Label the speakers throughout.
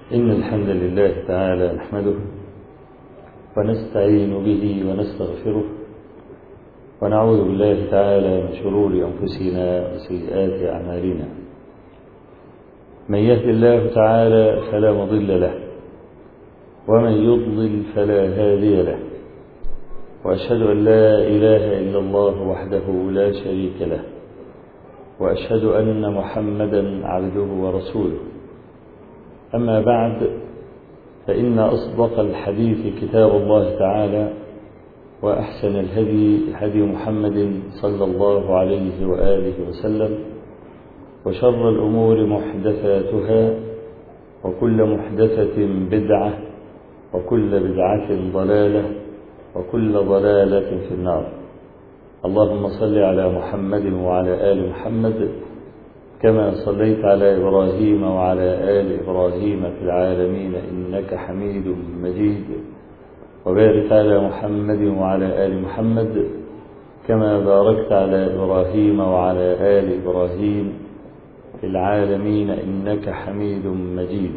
Speaker 1: إن الحمد لله تعالى نحمده ونستعين به ونستغفره ونعوذ بالله تعالى من شرور أنفسنا وسيئات أعمالنا. من يهد الله تعالى فلا مضل له ومن يضلل فلا هادي له، وأشهد أن لا إله إلا الله وحده لا شريك له، وأشهد أن محمدا عبده ورسوله. أما بعد، فإن أصدق الحديث كتاب الله تعالى، وأحسن الهدي هدي محمد صلى الله عليه وآله وسلم، وشر الأمور محدثاتها، وكل محدثة بدعة، وكل بدعة ضلالة، وكل ضلالة في النار. اللهم صل على محمد وعلى آل محمد كما صليت على إبراهيم وعلى آل إبراهيم في العالمين إنك حميد مجيد، وبارك على محمد وعلى آل محمد كما باركت على إبراهيم وعلى آل إبراهيم في العالمين إنك حميد مجيد.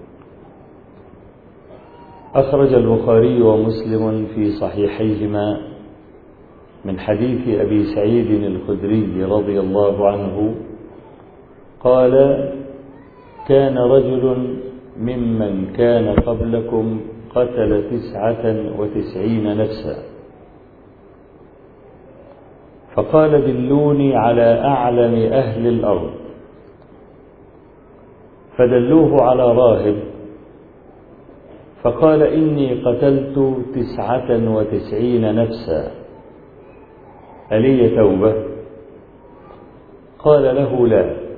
Speaker 1: أخرج البخاري ومسلم في صحيحيهما من حديث أبي سعيد الخدري رضي الله عنه قال: كان رجل ممن كان قبلكم قتل 99 نفسا، فقال: دلوني على أعلم أهل الأرض، فدلوه على راهب، فقال: إني قتلت 99 نفسا، ألي توبة؟ قال له: لا.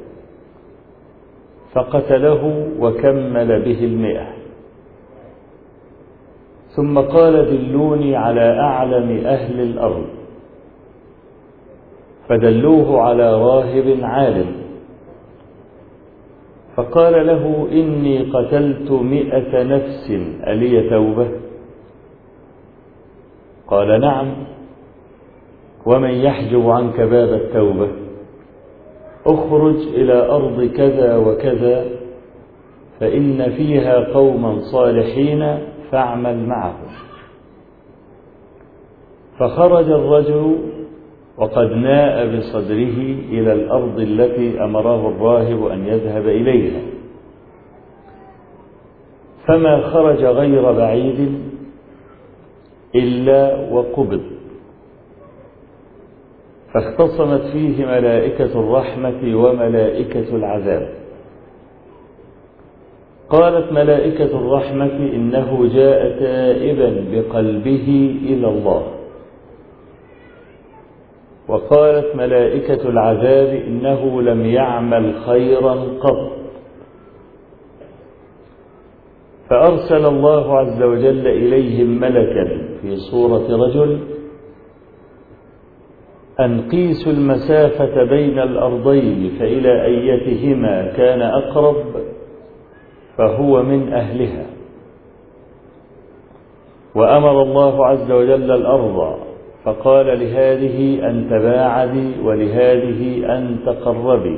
Speaker 1: فقتله وكمل به 100. ثم قال: دلوني على أعلم أهل الأرض، فدلوه على راهب عالم، فقال له: إني قتلت 100 نفس، ألي توبة؟ قال: نعم. ومن يحجب عنك باب التوبة؟ اخرج إلى أرض كذا وكذا، فإن فيها قوما صالحين فاعمل معهم. فخرج الرجل وقد ناء بصدره إلى الأرض التي أمره الراهب أن يذهب إليها، فما خرج غير بعيد إلا وقبض، فاختصمت فيه ملائكة الرحمة وملائكة العذاب. قالت ملائكة الرحمة: إنه جاء تائبا بقلبه إلى الله. وقالت ملائكة العذاب: إنه لم يعمل خيرا قط. فأرسل الله عز وجل إليهم ملكا في صورة رجل أن قيسوا المسافة بين الأرضين، فإلى أيتهما كان أقرب فهو من أهلها. وأمر الله عز وجل الأرض فقال: لهذه أن تباعدي ولهذه أن تقربي.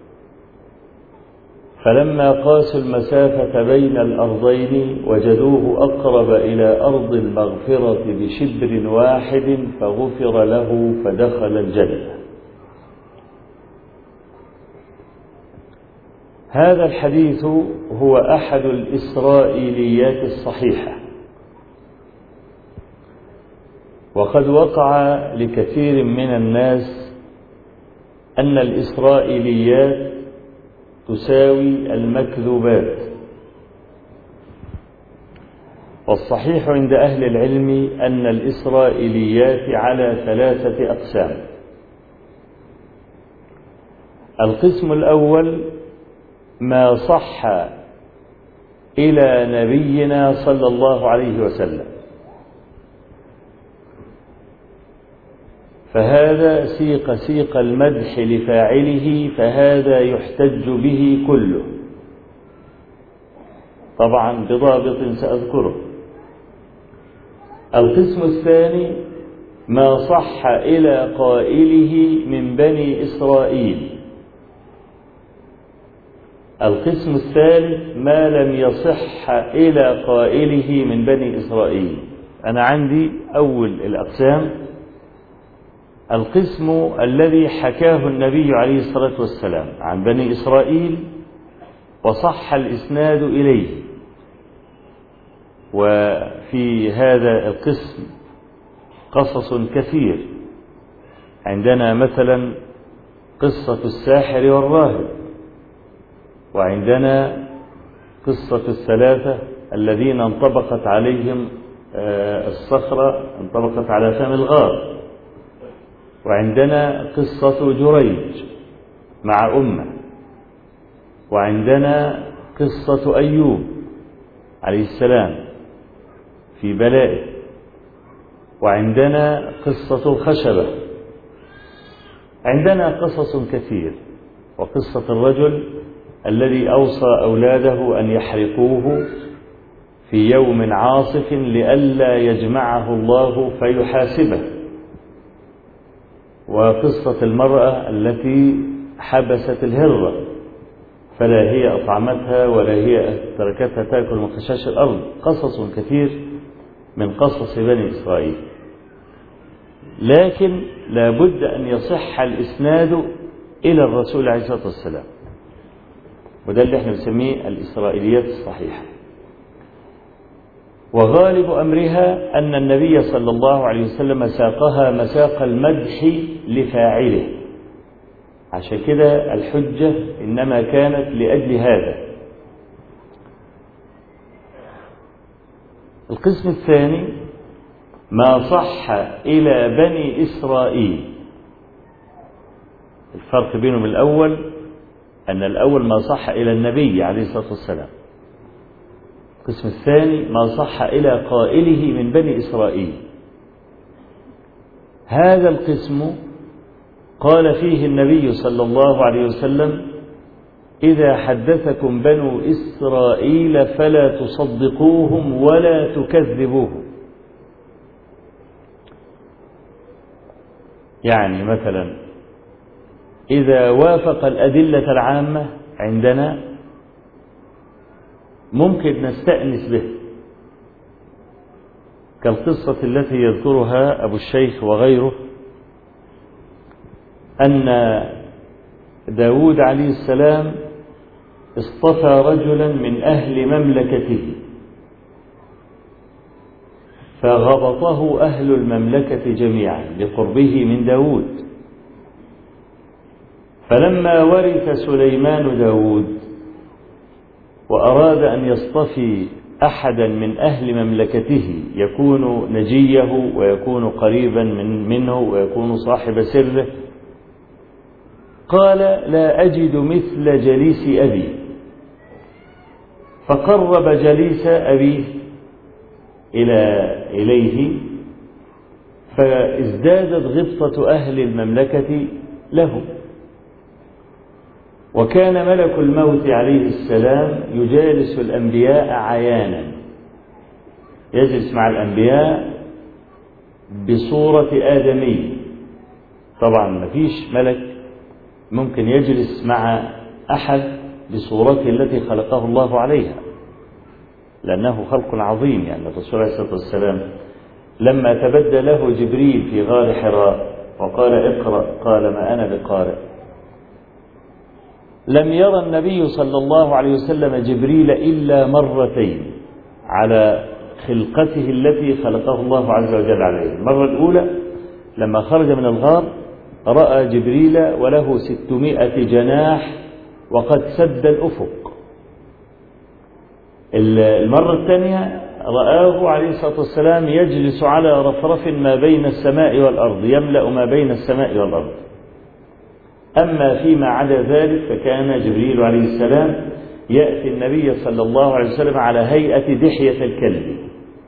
Speaker 1: فلما قاسوا المسافة بين الأرضين وجدوه أقرب إلى أرض المغفرة بشبر واحد، فغفر له فدخل الجنة. هذا الحديث هو أحد الإسرائيليات الصحيحة، وقد وقع لكثير من الناس أن الإسرائيليات تساوي المكذوبات، والصحيح عند أهل العلم أن الإسرائيليات على 3 أقسام. القسم الأول ما صح إلى نبينا صلى الله عليه وسلم، فهذا سيق المدح لفاعله، فهذا يحتج به كله، طبعا بضابط سأذكره. القسم الثاني ما صح إلى قائله من بني إسرائيل، القسم الثالث ما لم يصح إلى قائله من بني إسرائيل. أنا عندي أول الأقسام القسم الذي حكاه النبي عليه الصلاة والسلام عن بني إسرائيل وصح الإسناد إليه، وفي هذا القسم قصص كثير. عندنا مثلا قصة الساحر والراهب، وعندنا قصة الثلاثة الذين انطبقت عليهم الصخرة انطبقت على فم الغار، وعندنا قصة جريج مع أمه، وعندنا قصة أيوب عليه السلام في بلائه، وعندنا قصة الخشبة. عندنا قصص كثير، وقصة الرجل الذي أوصى أولاده أن يحرقوه في يوم عاصف لئلا يجمعه الله فيحاسبه، وقصة المرأة التي حبست الهرة فلا هي أطعمتها ولا هي تركتها تأكل من خشاش الأرض. قصص كثير من قصص بني إسرائيل، لكن لا بد أن يصح الإسناد إلى الرسول عليه الصلاة والسلام، وده اللي احنا بنسميه الإسرائيليات الصحيحة. وغالب أمرها أن النبي صلى الله عليه وسلم ساقها مساق المدح لفاعله، عشان كده الحجة إنما كانت لأجل هذا. القسم الثاني ما صح إلى بني إسرائيل. الفرق بينهم الأول أن الأول ما صح إلى النبي عليه الصلاة والسلام، القسم الثاني ما صح إلى قائله من بني إسرائيل. هذا القسم قال فيه النبي صلى الله عليه وسلم: إذا حدثكم بنو إسرائيل فلا تصدقوهم ولا تكذبوهم. يعني مثلا إذا وافق الأدلة العامة عندنا ممكن نستأنس به، كالقصة التي يذكرها أبو الشيخ وغيره أن داود عليه السلام اصطفى رجلا من أهل مملكته فغبطه أهل المملكة جميعا لقربه من داود، فلما ورث سليمان داود وأراد أن يصطفي أحدا من أهل مملكته يكون نجيه ويكون قريبا منه ويكون صاحب سره، قال: لا أجد مثل جليس أبي، فقرب جليس أبيه إليه، فازدادت غبطة أهل المملكة له. وكان ملك الموت عليه السلام يجالس الأنبياء عيانا، يجلس مع الأنبياء بصورة آدمي. طبعا ما فيش ملك ممكن يجلس مع أحد بصورته التي خلقه الله عليها، لأنه خلق عظيم. يعني الرسول عليه الصلاة والسلام لما تبدى له جبريل في غار حراء وقال: اقرأ، قال: ما أنا بقارئ. لم يرى النبي صلى الله عليه وسلم جبريل إلا مرتين على خلقته التي خلقه الله عز وجل عليه. المرة الأولى لما خرج من الغار رأى جبريل وله 600 جناح وقد سد الأفق. المرة الثانية رآه عليه الصلاة والسلام يجلس على رفرف ما بين السماء والأرض، يملأ ما بين السماء والأرض. أما فيما عدا ذلك فكان جبريل عليه السلام يأتي النبي صلى الله عليه وسلم على هيئة دحية الكلب.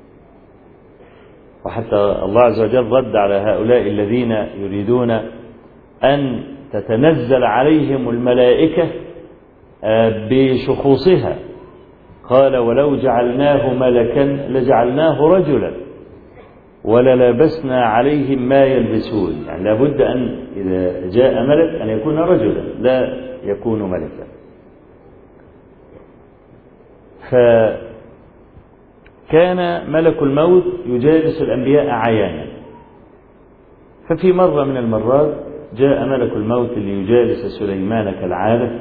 Speaker 1: وحتى الله عز وجل رد على هؤلاء الذين يريدون أن تتنزل عليهم الملائكة بشخوصها، قال: ولو جعلناه ملكا لجعلناه رجلا وللبسنا عليهم ما يلبسون. يعني لابد أن إذا جاء ملك أن يكون رجلا لا يكون ملكا. فكان ملك الموت يجالس الأنبياء عيانا. ففي مرة من المرات جاء ملك الموت ليجالس سليمان كالعادة،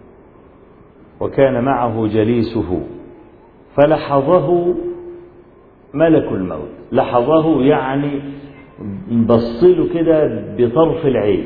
Speaker 1: وكان معه جليسه، فلحظه ملك الموت. لحظه يعني بصله كده بطرف العين،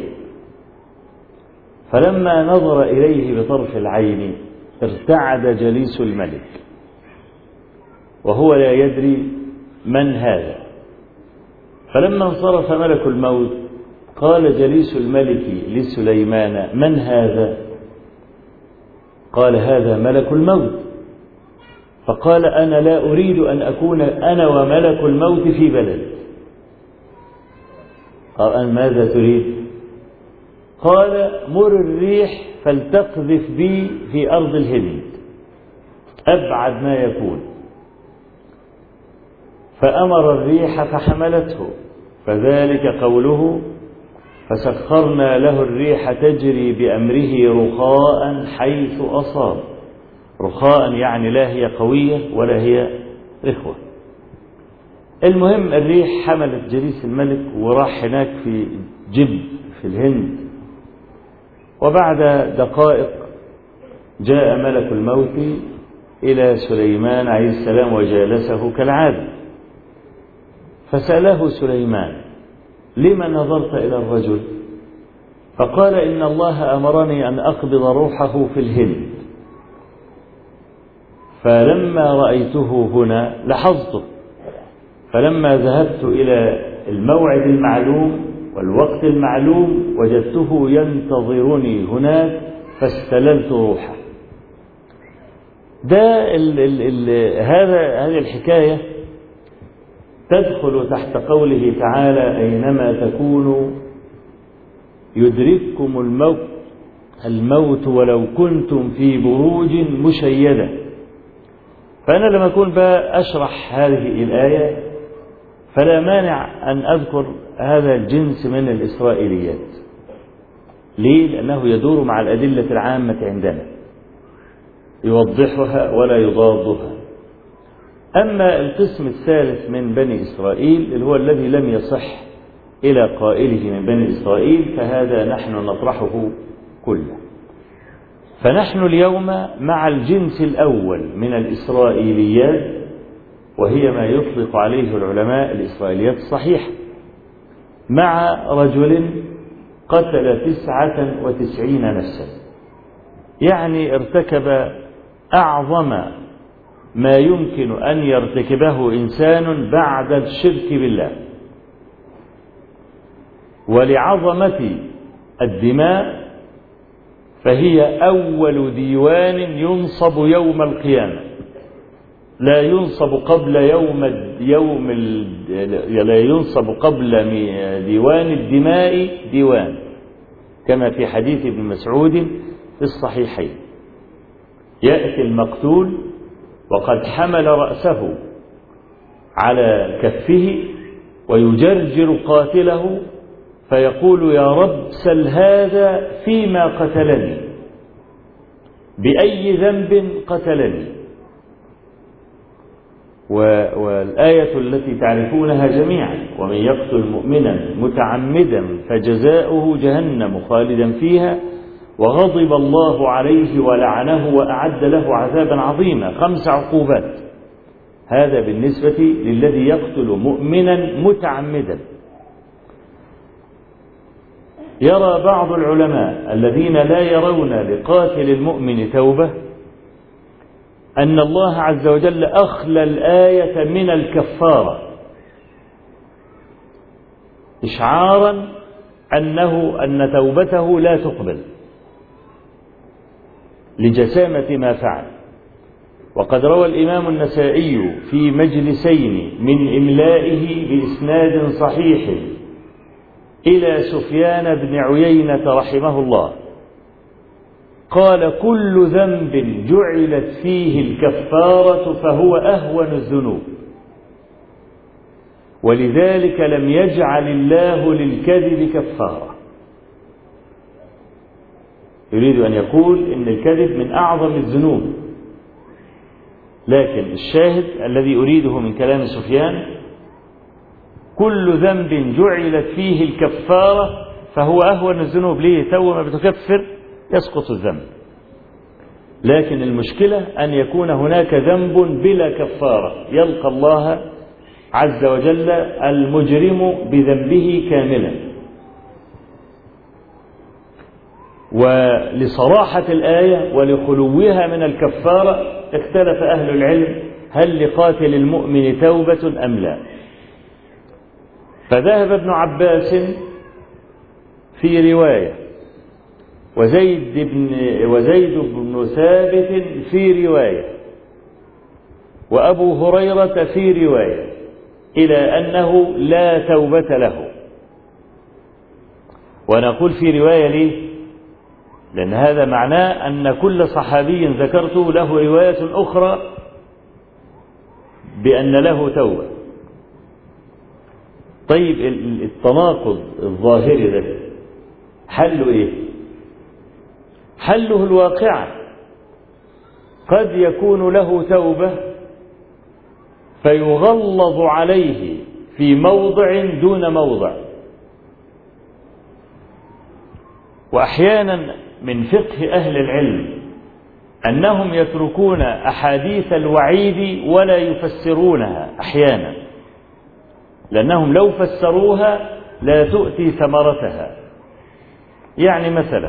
Speaker 1: فلما نظر إليه بطرف العين ارتعد جليس الملك وهو لا يدري من هذا. فلما انصرف ملك الموت قال جليس الملك لسليمان: من هذا؟ قال: هذا ملك الموت. فقال: أنا لا أريد أن أكون أنا وملك الموت في بلد. قال: ماذا تريد؟ قال: مر الريح فلتقذف بي في أرض الهند أبعد ما يكون. فأمر الريح فحملته، فذلك قوله: فسخرنا له الريح تجري بأمره رخاء حيث أصاب. رخاء يعني لا هي قوية ولا هي رخوة. المهم الريح حملت جليس الملك وراح هناك في جب في الهند. وبعد دقائق جاء ملك الموت إلى سليمان عليه السلام وجالسه كالعادة، فسأله سليمان: لما نظرت إلى الرجل؟ فقال: إن الله أمرني أن أقبض روحه في الهند، فلما رأيته هنا لحظته، فلما ذهبت إلى الموعد المعلوم والوقت المعلوم وجدته ينتظرني هناك فاستللت روحه. هذه الحكاية تدخل تحت قوله تعالى: أينما تكونوا يدرككم الموت ولو كنتم في بروج مشيدة. فأنا لما أكون بقى أشرح هذه الآية فلا مانع أن أذكر هذا الجنس من الإسرائيليات. ليه؟ لأنه يدور مع الأدلة العامة عندنا، يوضحها ولا يضادها. أما القسم الثالث من بني إسرائيل اللي هو الذي لم يصح إلى قائله من بني إسرائيل، فهذا نحن نطرحه كله. فنحن اليوم مع الجنس الأول من الإسرائيليات، وهي ما يطلق عليه العلماء الإسرائيليات الصحيحة، مع رجل قتل 99 نفسا، يعني ارتكب أعظم ما يمكن أن يرتكبه إنسان بعد الشرك بالله. ولعظمة الدماء فهي أول ديوان ينصب يوم القيامة، لا ينصب قبل لا ينصب قبل ديوان الدماء ديوان، كما في حديث ابن مسعود في الصحيحين: يأتي المقتول وقد حمل رأسه على كفه ويجرجر قاتله فيقول: يا رب سل هذا فيما قتلني، بأي ذنب قتلني. والآية التي تعرفونها جميعا: ومن يقتل مؤمنا متعمدا فجزاؤه جهنم خالدا فيها وغضب الله عليه ولعنه وأعد له عذابا عظيما. 5 عقوبات. هذا بالنسبة للذي يقتل مؤمنا متعمدا. يرى بعض العلماء الذين لا يرون لقاتل المؤمن توبة أن الله عز وجل أخلى الآية من الكفارة، إشعارا أن توبته لا تقبل لجسامة ما فعل. وقد روى الإمام النسائي في مجلسين من إملائه بإسناد صحيح إلى سفيان بن عيينة رحمه الله قال: كل ذنب جعلت فيه الكفارة فهو أهون الذنوب، ولذلك لم يجعل الله للكذب كفارة. يريد أن يقول إن الكذب من أعظم الذنوب، لكن الشاهد الذي أريده من كلام سفيان: كل ذنب جعلت فيه الكفارة فهو أهون الذنوب. ليه؟ تو ما بتكفر يسقط الذنب. لكن المشكلة أن يكون هناك ذنب بلا كفارة، يلقى الله عز وجل المجرم بذنبه كاملا. ولصراحة الآية ولخلوها من الكفارة اختلف أهل العلم هل لقاتل المؤمن توبة أم لا. فذهب ابن عباس في رواية، وزيد بن ثابت في رواية، وأبو هريرة في رواية، إلى أنه لا توبة له. ونقول في رواية ليه؟ لأن هذا معناه أن كل صحابي ذكرته له رواية أخرى بأن له توبة. طيب التناقض الظاهري ده حله إيه؟ حله الواقع. قد يكون له توبة فيغلظ عليه في موضع دون موضع. وأحيانا من فقه أهل العلم أنهم يتركون أحاديث الوعيد ولا يفسرونها أحيانا، لأنهم لو فسروها لا تؤتي ثمرتها. يعني مثلا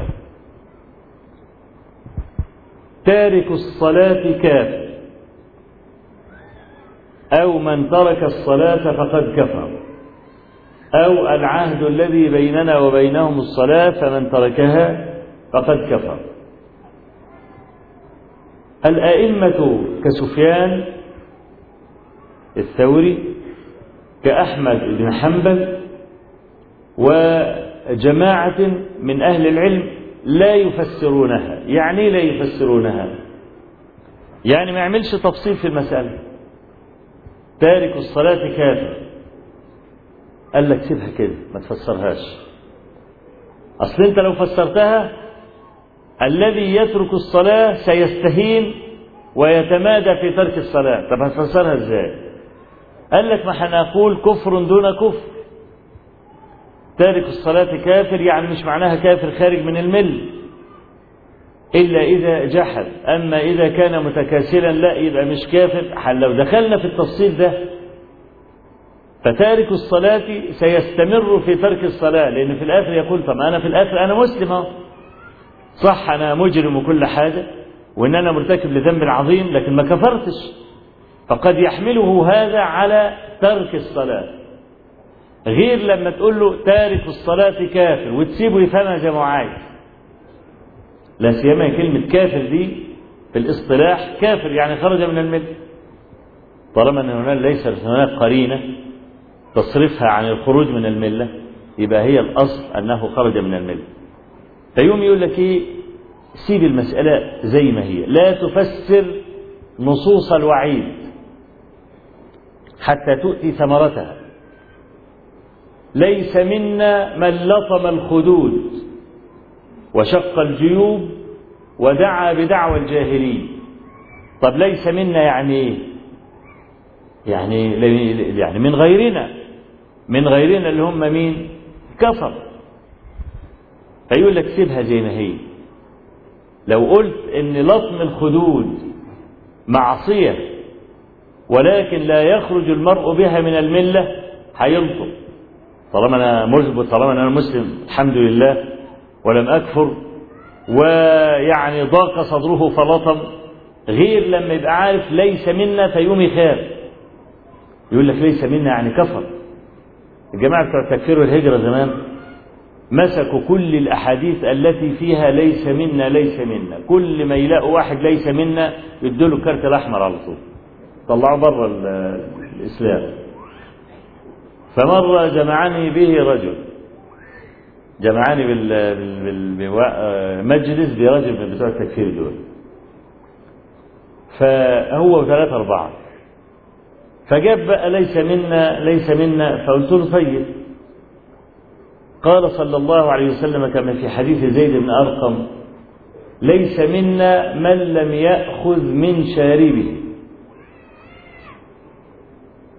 Speaker 1: تارك الصلاة كافر، أو من ترك الصلاة فقد كفر، أو العهد الذي بيننا وبينهم الصلاة فمن تركها فقد كفر. الأئمة كسفيان الثوري، كأحمد بن حنبل، وجماعة من أهل العلم لا يفسرونها. يعني لا يفسرونها، يعني ما يعملش تفصيل في المسألة. تارك الصلاة كافر، قال لك سيبها كده ما تفسرهاش. أصل أنت لو فسرتها الذي يترك الصلاة سيستهين ويتمادى في ترك الصلاة. طب هتفسرها ازاي؟ قال لك ما هنقول كفر دون كفر. تارك الصلاة كافر يعني مش معناها كافر خارج من المل إلا إذا جحد. أما إذا كان متكاسلا لا، يبقى مش كافر. لو دخلنا في التفصيل ده فتارك الصلاة سيستمر في ترك الصلاة، لأن في الآخر يقول طب أنا في الآخر أنا مسلم، صح أنا مجرم وكل حاجة وإن أنا مرتكب لذنب عظيم لكن ما كفرتش. فقد يحمله هذا على ترك الصلاة، غير لما تقول له تارك الصلاة كافر وتسيبه يفهمها زي ما عايز. لا سيما كلمة كافر دي في الاصطلاح كافر يعني خرج من الملة. طالما أن هناك ليس هناك قرينة تصرفها عن الخروج من الملة يبقى هي الأصل أنه خرج من الملة. فيوم يقول لك إيه؟ سيب المسألة زي ما هي، لا تفسر نصوص الوعيد حتى تؤتي ثمرتها. ليس منا من لطم الخدود وشق الجيوب ودعا بدعوى الجاهلين. طب ليس منا يعني ايه؟ يعني من غيرنا، من غيرنا اللي هم مين؟ كفر. فيقول لك سيبها زي ما هي. لو قلت ان لطم الخدود معصية ولكن لا يخرج المرء بها من الملة هيلطم. طالما انا مثبت، طالما انا مسلم الحمد لله ولم اكفر، ويعني ضاق صدره فلطم، غير لما يبقى عارف ليس منا فيوم يخاف يقول لك ليس منا يعني كفر. الجماعة بتوع التكفير والهجرة زمان مسكوا كل الأحاديث التي فيها ليس منا ليس منا، كل ما يلاقوا واحد ليس منا يدوا له الكارت الأحمر على طول، طلعوا بره الإسلام. فمرة جمعني به رجل، جمعني بمجلس برجل من بتوع التكفير دول، فهو 3 4 فجاب بقى ليس منا ليس منا. فقلت له طيب، قال صلى الله عليه وسلم كما في حديث زيد بن أرقم: ليس منا من لم يأخذ من شاربه.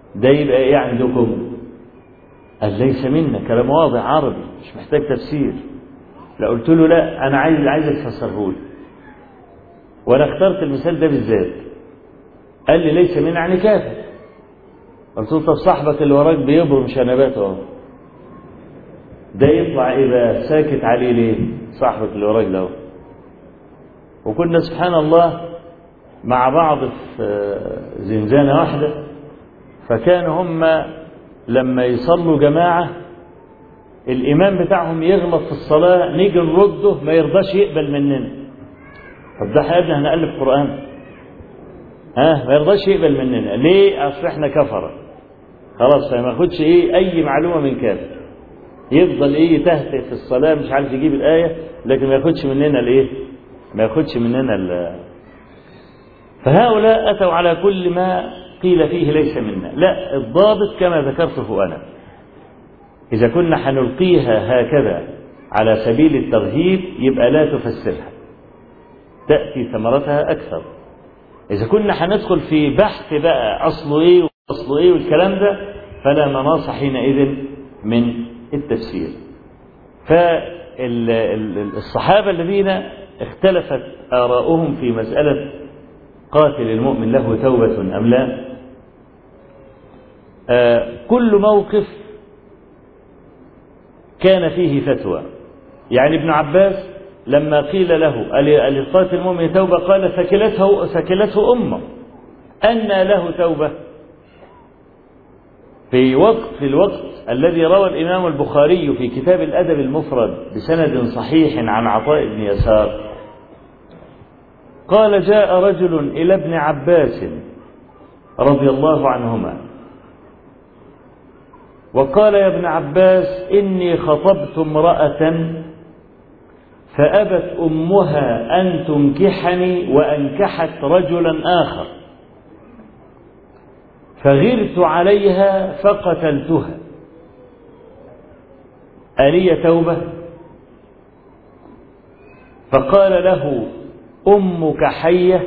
Speaker 1: ده يبقى إيه عندكم؟ قال ليس منا، كلام واضح عربي مش محتاج تفسير. لا قلت له لا أنا عايزك تفسره لي، وأنا اخترت المثال ده بالذات. قال لي ليس منا يعني كافر. قلت له طب صاحبك اللي وراك بيبرم شنبات اهو، ده يطلع ايه بقى؟ ساكت عليه ليه صاحبك اللي وراك ده؟ وكنا سبحان الله مع بعض في زنزانة واحدة، فكانوا هم لما يصلوا جماعة الإمام بتاعهم يغلط في الصلاة نيجي نرده ما يرضاش يقبل مننا. طب ده احنا هنألف قرآن؟ ما يرضاش يقبل مننا ليه؟ أصل احنا كفرة خلاص، فما ياخدش أي معلومة من كافر، يفضل يتهته في الصلاة مش عارف يجيب الآية، لكن ما ياخدش مننا ما ياخدش مننا فهؤلاء أتوا على كل ما قيل فيه ليس منا. لا، الضابط كما ذكرته أنا، إذا كنا هنلقيها هكذا على سبيل الترهيب يبقى لا تفسرها، تأتي ثمرتها أكثر. إذا كنا هندخل في بحث بقى أصله إيه وأصله إيه والكلام ده، فلا مناص حينئذ من التفسير. فالصحابة الذين اختلفت آراؤهم في مسألة قاتل المؤمن له توبة أم لا، كل موقف كان فيه فتوى. يعني ابن عباس لما قيل له القاتل المؤمن توبة قال ثكلته أمه، أنى له توبة؟ في الوقت الذي روى الإمام البخاري في كتاب الأدب المفرد بسند صحيح عن عطاء بن يسار قال جاء رجل إلى ابن عباس رضي الله عنهما وقال يا ابن عباس إني خطبت امرأة فأبت أمها أن تنكحني وأنكحت رجلا آخر، فغرت عليها فقتلتها، ألي توبة؟ فقال له أمك حية؟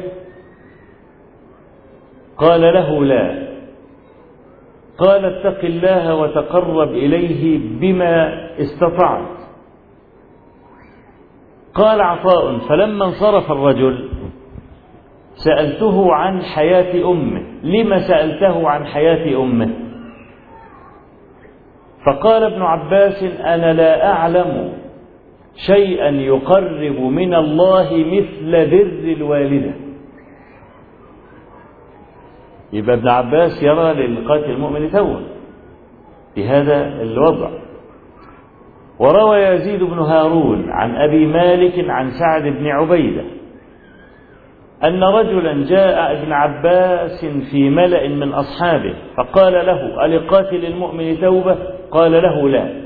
Speaker 1: قال له لا. قال اتق الله وتقرب إليه بما استطعت. قال عطاء فلما انصرف الرجل سألته عن حياة أمه، لما سألته عن حياة أمه؟ فقال ابن عباس أنا لا أعلم شيئا يقرب من الله مثل بر الوالدة. يبقى ابن عباس يرى للقاتل المؤمن توبة في هذا الوضع. وروى يزيد بن هارون عن أبي مالك عن سعد بن عبيدة أن رجلا جاء ابن عباس في ملأ من أصحابه فقال له ألقاتل المؤمن توبة؟ قال له لا.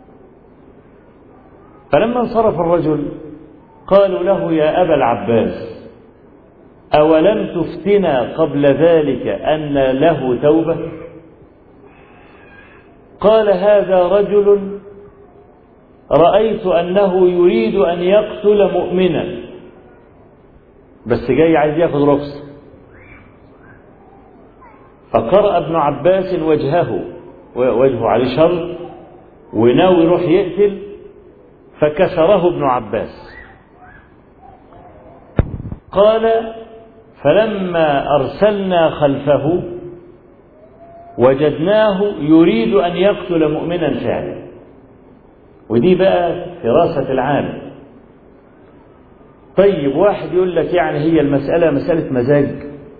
Speaker 1: فلما انصرف الرجل قالوا له يا أبا العباس أولم تفتنا قبل ذلك أن له توبة؟ قال هذا رجل رأيت أنه يريد أن يقتل مؤمنا بس جاي عايز ياخذ رخصة. فقرأ ابن عباس وجهه عليه شر وناوي يروح يقتل، فكسره ابن عباس. قال فلما أرسلنا خلفه وجدناه يريد أن يقتل مؤمنا فعلا. ودي بقى فراسة العالم. طيب واحد يقول لك يعني هي المسألة مسألة مزاج،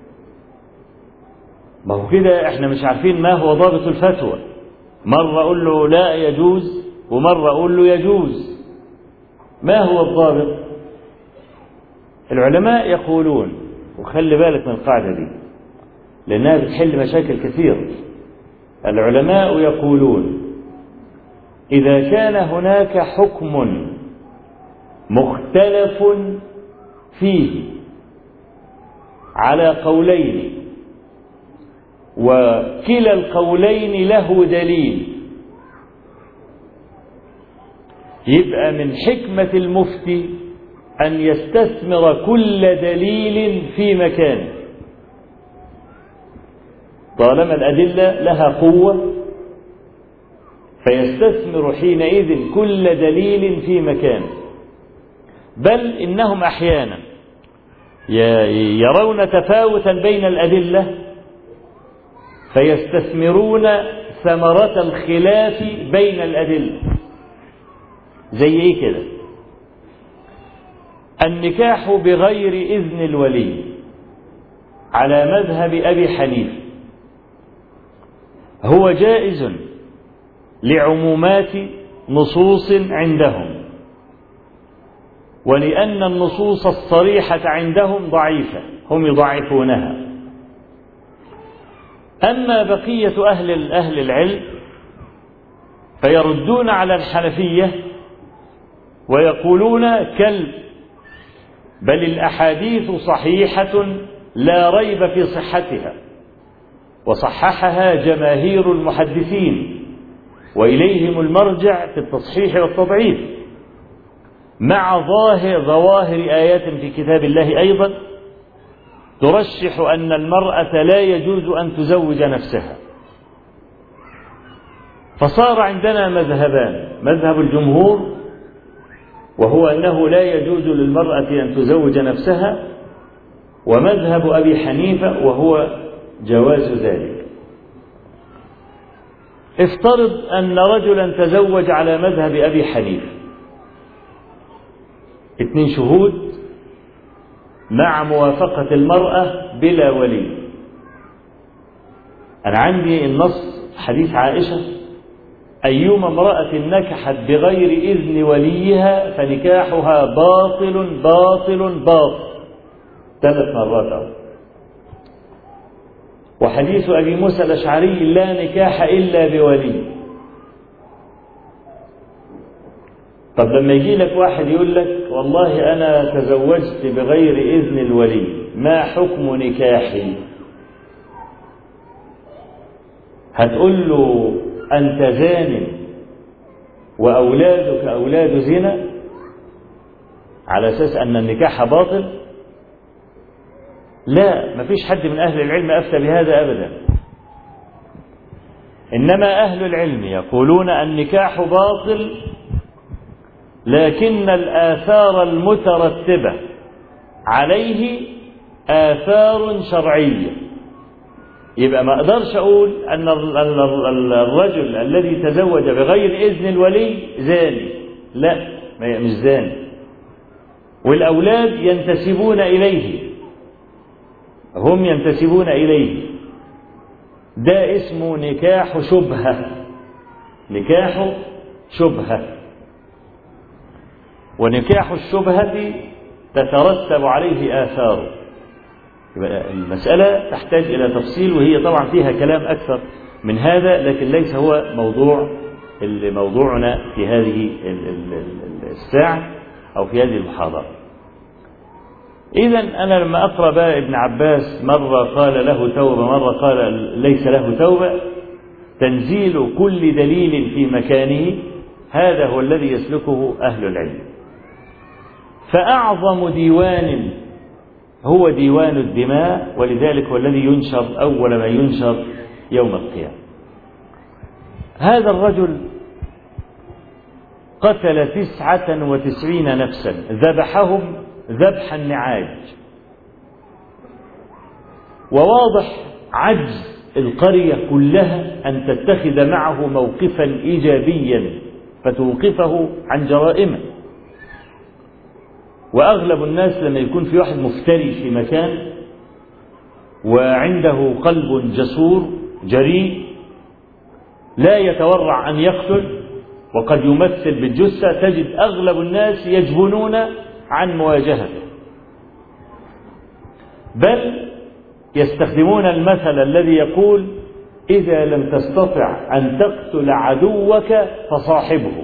Speaker 1: ما هو كده احنا مش عارفين ما هو ضابط الفتوى، مرة أقول له لا يجوز ومرة أقول له يجوز. ما هو الضابط؟ العلماء يقولون، وخلي بالك من القاعدة دي لأنها بتحل مشاكل كثيرة. العلماء يقولون إذا كان هناك حكم مختلف فيه على قولين وكلا القولين له دليل، يبقى من حكمة المفتي أن يستثمر كل دليل في مكانه. طالما الأدلة لها قوة فيستثمر حينئذ كل دليل في مكانه. بل إنهم أحيانا يرون تفاوتا بين الأدلة فيستثمرون ثمرة الخلاف بين الأدلة. زي إيه كده؟ النكاح بغير إذن الولي على مذهب أبي حنيفة هو جائز لعمومات نصوص عندهم، ولأن النصوص الصريحة عندهم ضعيفة هم يضعفونها. أما بقية أهل العلم فيردون على الحنفية ويقولون كلب، بل الأحاديث صحيحة لا ريب في صحتها، وصححها جماهير المحدثين وإليهم المرجع في التصحيح والتضعيف، مع ظواهر آيات في كتاب الله أيضا ترشح أن المرأة لا يجوز أن تزوج نفسها. فصار عندنا مذهبان: مذهب الجمهور وهو أنه لا يجوز للمرأة أن تزوج نفسها، ومذهب أبي حنيفة وهو جواز ذلك. افترض أن رجلا تزوج على مذهب أبي حنيفة 2 شهود مع موافقة المرأة بلا ولي. أنا عندي النص حديث عائشة: أيما امرأة نكحت بغير إذن وليها فنكاحها باطل باطل باطل 3 مرات. وحديث أبي موسى الأشعري: لا نكاح إلا بولي. طب لما يجي لك واحد يقول لك والله أنا تزوجت بغير إذن الولي، ما حكم نكاحي؟ هتقول له أنت زان وأولادك أولاد زنا على أساس أن النكاح باطل؟ لا، ما فيش حد من أهل العلم أفتى بهذا أبدا. إنما أهل العلم يقولون النكاح باطل، لكن الآثار المترتبة عليه آثار شرعية. يبقى ما أقدرش أقول أن الرجل الذي تزوج بغير إذن الولي زاني، لا، مش زاني. والأولاد ينتسبون إليه، هم ينتسبون إليه. ده اسمه نكاح شبهة، نكاح شبهة. ونكاح الشبهة تترتب عليه آثار. يبقى المسألة تحتاج إلى تفصيل، وهي طبعا فيها كلام أكثر من هذا، لكن ليس هو موضوعنا في هذه الساعة أو في هذه المحاضرة. إذن أنا لما أقرأ بقى ابن عباس مرة قال له توبة، مرة قال ليس له توبة، تنزيل كل دليل في مكانه، هذا هو الذي يسلكه أهل العلم. فأعظم ديوان هو ديوان الدماء، ولذلك هو الذي ينشر أول ما ينشر يوم القيامة. هذا الرجل قتل 99 نفسا، ذبحهم ذبح النعاج. وواضح عجز القرية كلها أن تتخذ معه موقفا إيجابيا فتوقفه عن جرائمه. وأغلب الناس لما يكون في واحد مفتري في مكان وعنده قلب جسور جريء لا يتورع أن يقتل وقد يمثل بالجثة، تجد أغلب الناس يجبنون عن مواجهته، بل يستخدمون المثل الذي يقول: إذا لم تستطع أن تقتل عدوك فصاحبه.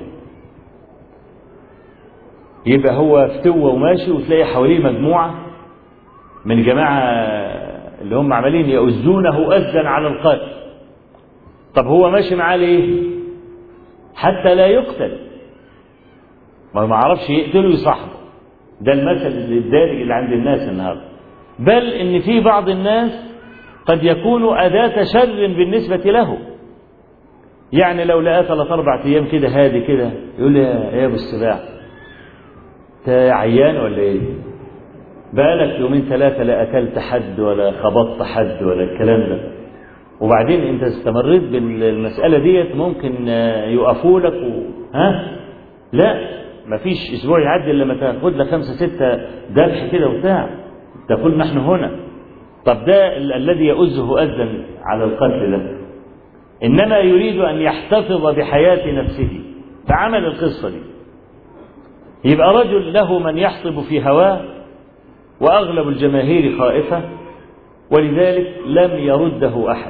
Speaker 1: يبقى هو فتوة وماشي وتلاقي حواليه مجموعة من جماعة اللي هم عمالين يؤذونه أذًا على القتل. طب هو ماشي معاه ليه؟ حتى لا يقتل، ما عرفش يقتله يصاحبه. ده المثل الدارج اللي عند الناس النهارده. بل إن في بعض الناس قد يكون أداة شر بالنسبة له. يعني لو لقى 3-4 أيام كده هادي كده يقول لي يا أبو السباع أنت عيان ولا إيه؟ بقالك 2-3 لا أكلت حد ولا خبطت حد ولا الكلام ده، وبعدين أنت استمريت بالمسألة ديت ممكن يقفوا لك لا، مفيش أسبوع يعدي إلا لما تاخد لك 5-6 ذبح كده وبتاع تقول نحن هنا. طب ده الذي يؤزه أذى على القتل ده، إنما يريد أن يحتفظ بحياة نفسه فعمل القصة دي. يبقى رجل له من يحطب في هواه وأغلب الجماهير خائفة، ولذلك لم يرده أحد.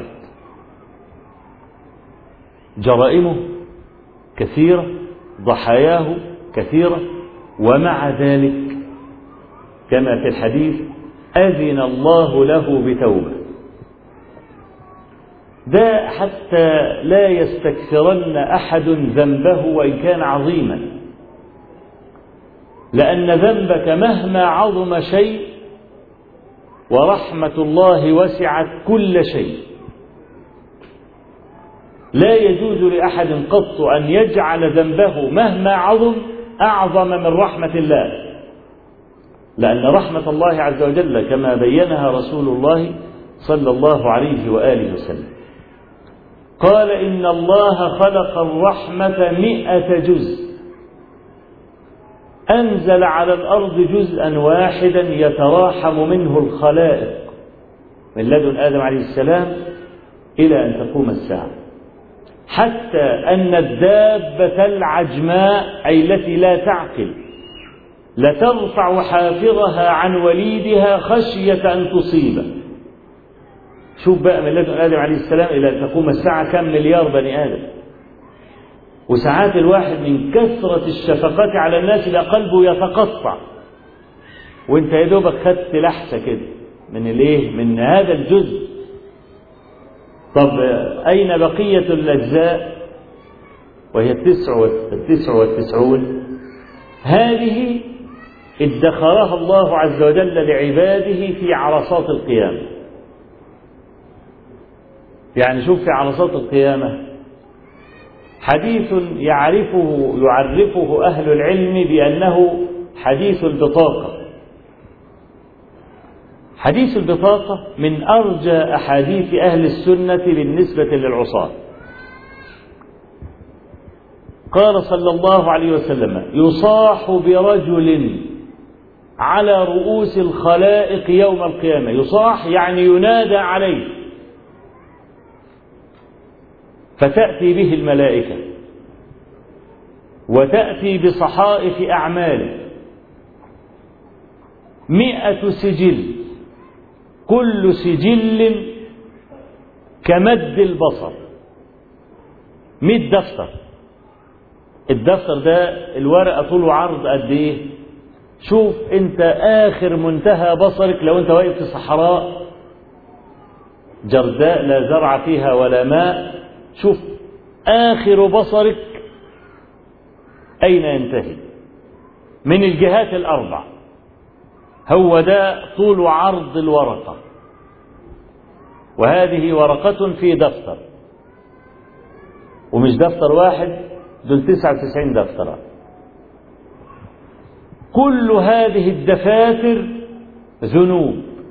Speaker 1: جرائمه كثيرة، ضحاياه كثيرة، ومع ذلك كما في الحديث أذن الله له بتوبة. ده حتى لا يستكثرن أحد ذنبه وإن كان عظيما، لأن ذنبك مهما عظم شيء ورحمة الله وسعت كل شيء، لا يجوز لأحد قط أن يجعل ذنبه مهما عظم أعظم من رحمة الله، لأن رحمة الله عز وجل كما بينها رسول الله صلى الله عليه وآله وسلم قال إن الله خلق الرحمة 100 جزء، أنزل على الأرض جزءا واحدا يتراحم منه الخلائق من لدن آدم عليه السلام إلى أن تقوم الساعة، حتى أن الدابة العجماء أي التي لا تعقل لترفع حافرها عن وليدها خشية أن تصيبه. شوف بقى من لدن آدم عليه السلام إلى أن تقوم الساعة كم مليار بني آدم، وساعات الواحد من كثرة الشفقات على الناس إلى قلبه يتقطع، وانت يا دوبك خدت لحسة كده من هذا الجزء. طب أين بقية الأجزاء وهي 99؟ هذه ادخرها الله عز وجل لعباده في عرصات القيامة. يعني شوف في عرصات القيامة حديث يعرفه أهل العلم بأنه حديث البطاقة. حديث البطاقة من أرجى أحاديث أهل السنة بالنسبة للعصاة. قال صلى الله عليه وسلم يصاح برجل على رؤوس الخلائق يوم القيامة. يصاح يعني ينادى عليه، فتأتي به الملائكة وتأتي بصحائف أعماله 100 سجل، كل سجل كمد البصر، 100 دفتر. الدفتر ده الورقة طول وعرض قد ايه؟ شوف انت آخر منتهى بصرك لو انت واقف في صحراء جرداء لا زرع فيها ولا ماء، شوف آخر بصرك أين ينتهي من الجهات الأربع. هو ده طول وعرض الورقة، وهذه ورقة في دفتر، ومش دفتر واحد، دول 99 دفتر. كل هذه الدفاتر ذنوب.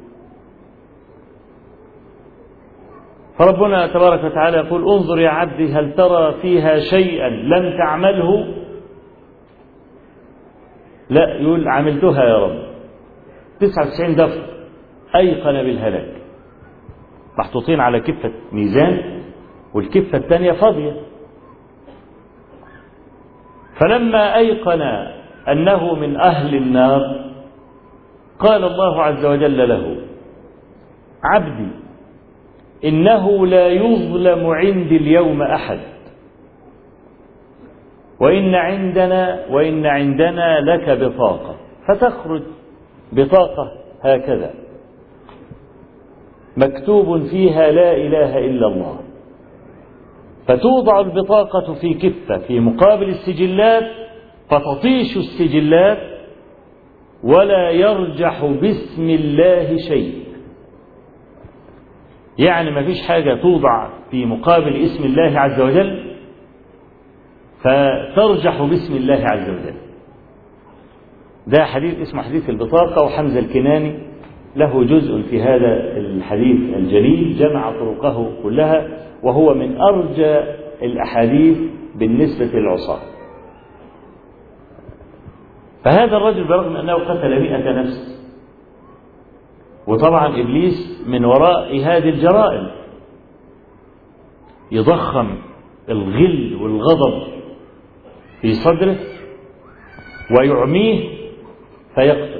Speaker 1: فربنا تبارك وتعالى يقول انظر يا عبدي هل ترى فيها شيئا لم تعمله؟ لا، يقول عملتها يا رب. 99 دفتر أيقن بالهلاك محطوطين على كفة ميزان والكفة الثانية فاضية. فلما أيقن أنه من أهل النار قال الله عز وجل له عبدي إنه لا يظلم عندي اليوم أحد، وإن عندنا لك بطاقة. فتخرج بطاقة هكذا مكتوب فيها لا إله إلا الله، فتوضع البطاقة في كفة في مقابل السجلات، فتطيش السجلات ولا يرجح باسم الله شيء. يعني ما فيش حاجة توضع في مقابل اسم الله عز وجل فترجح باسم الله عز وجل. ده حديث اسمه حديث البطاقة، وحمزة الكناني له جزء في هذا الحديث الجليل جمع طرقه كلها، وهو من أرجى الأحاديث بالنسبة للعصاة. فهذا الرجل برغم أنه قتل 100 نفس، وطبعا إبليس من وراء هذه الجرائم يضخم الغل والغضب في صدره ويعميه فيقتل.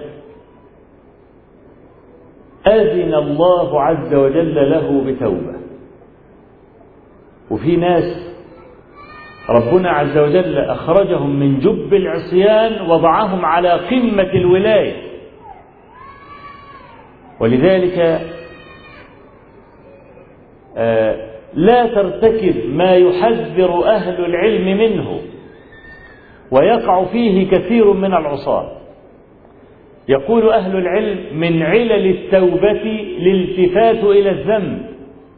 Speaker 1: أذن الله عز وجل له بتوبة. وفي ناس ربنا عز وجل أخرجهم من جب العصيان وضعهم على قمة الولاية، ولذلك لا ترتكب ما يحذر أهل العلم منه ويقع فيه كثير من العصاة. يقول أهل العلم من علل التوبة الالتفات إلى الذنب.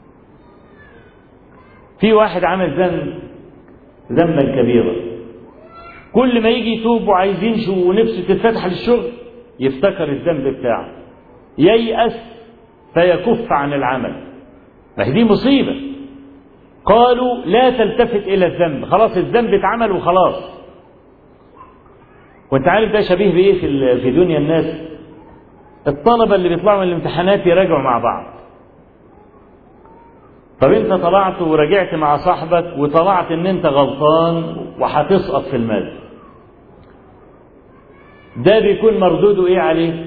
Speaker 1: في واحد عمل ذنبا كبيرا، كل ما يجي يتوب وعايز يمشي ونفسه تتفتح للشغل يفتكر الذنب بتاعه، ييأس فيكف عن العمل. ما دي مصيبة. قالوا لا تلتفت إلى الذنب، خلاص الذنب اتعمل وخلاص. وانت عارف ده شبيه بإيه في دنيا الناس؟ الطلبة اللي بيطلعوا من الامتحانات يراجعوا مع بعض. طب انت طلعت ورجعت مع صاحبك وطلعت ان انت غلطان وهتسقط في المادة، ده بيكون مردوده ايه عليك؟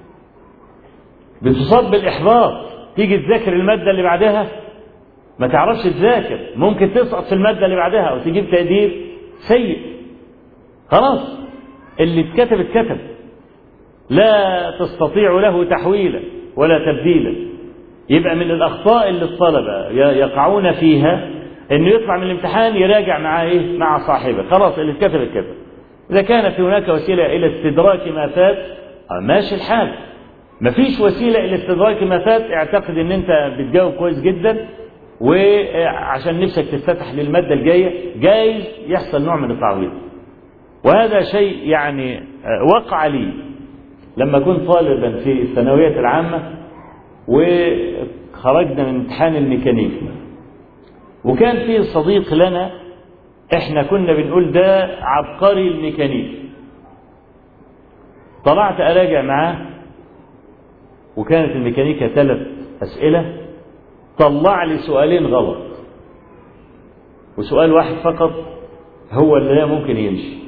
Speaker 1: بتصاب بالإحباط. تيجي تذاكر المادة اللي بعدها ما تعرفش تذاكر، ممكن تسقط في المادة اللي بعدها أو تجيب تقدير سيء. خلاص اللي اتكتب لا تستطيع له تحويلا ولا تبديلا. يبقى من الأخطاء اللي الطلبة يقعون فيها إنه يطلع من الامتحان يراجع مع إيه؟ مع صاحبه. خلاص اللي اتكتب. إذا كانت هناك وسيلة إلى استدراك ما فات ماشي الحال. مفيش وسيلة إلى استدراك ما فات، اعتقد إن أنت بتجاوب كويس جدا، وعشان نفسك تفتح للمادة الجاية جايز يحصل نوع من التعويض. وهذا شيء يعني وقع لي لما كنت طالبا في الثانوية العامة، وخرجنا من امتحان الميكانيكي، وكان في صديق لنا احنا كنا بنقول ده عبقري الميكانيكي. طلعت أراجع معاه، وكانت الميكانيكا 3 أسئلة، طلع لي 2 غلط وسؤال واحد فقط هو اللي ممكن يمشي.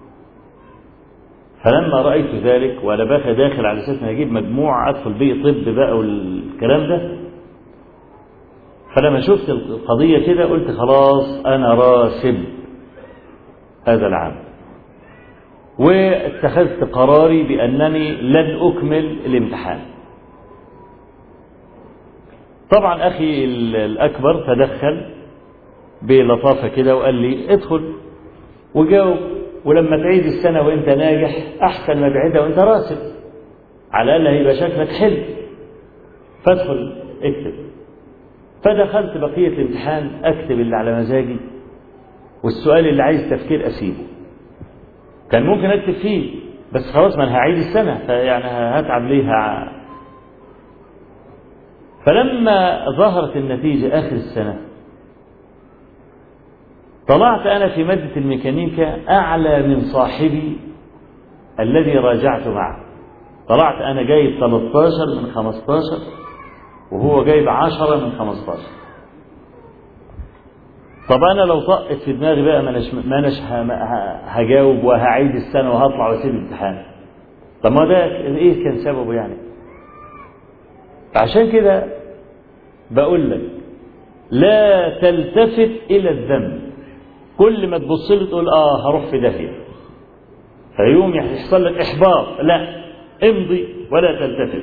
Speaker 1: فلما رأيت ذلك وأنا داخل على أساس هجيب مجموع أدخل بيه طب بقى والكلام ده، فلما شفت القضية كده قلت خلاص أنا راسب هذا العام، واتخذت قراري بأنني لن أكمل الامتحان. طبعا أخي الأكبر تدخل بلطافة كده وقال لي ادخل وجاوب، ولما تعيد السنة وانت ناجح أحسن ما تعيدها وانت راسب، على الأقل هيبقى شكلك حلو. فادخل اكتب. فدخلت بقية الامتحان أكتب اللي على مزاجي، والسؤال اللي عايز تفكير أسيبه. كان ممكن أكتب فيه بس خلاص ما أنا هعيد السنة، فيعني هتعب ليه. فلما ظهرت النتيجة آخر السنة طلعت أنا في مادة الميكانيكا أعلى من صاحبي الذي راجعت معه. طلعت أنا جايب 13 من 15 وهو جايب 10 من 15. طب أنا لو طقت في دماغي بقى ما أناش هجاوب وهعيد السنة وهطلع واسيب الامتحان، طب ما ده إيه كان سببه يعني؟ عشان كده بقول لك لا تلتفت إلى الذنب. كل ما تبص له تقول هروح في داهية، فيوم يحصل لك إحباط. لا، امضي ولا تلتفت.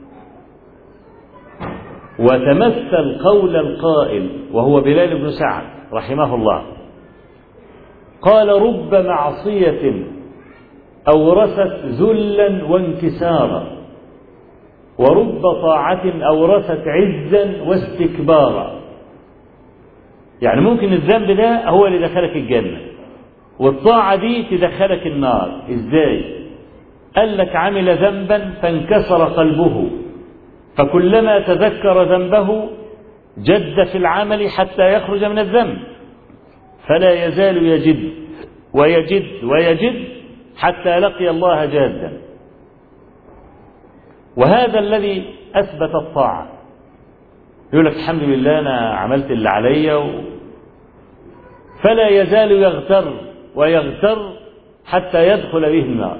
Speaker 1: وتمثل قول القائل وهو بلال بن سعد رحمه الله، قال رب معصية أورثت ذلا وانكسارا، ورب طاعة أورثت عزا واستكبارا. يعني ممكن الذنب ده هو اللي دخلك الجنة والطاعة دي تدخلك النار. إزاي؟ قال لك عمل ذنبا فانكسر قلبه، فكلما تذكر ذنبه جد في العمل حتى يخرج من الذنب، فلا يزال يجد ويجد ويجد حتى لقي الله جادا. وهذا الذي أثبت الطاعة يقول لك الحمد لله أنا عملت اللي علي فلا يزال يغتر ويغتر حتى يدخل به النار.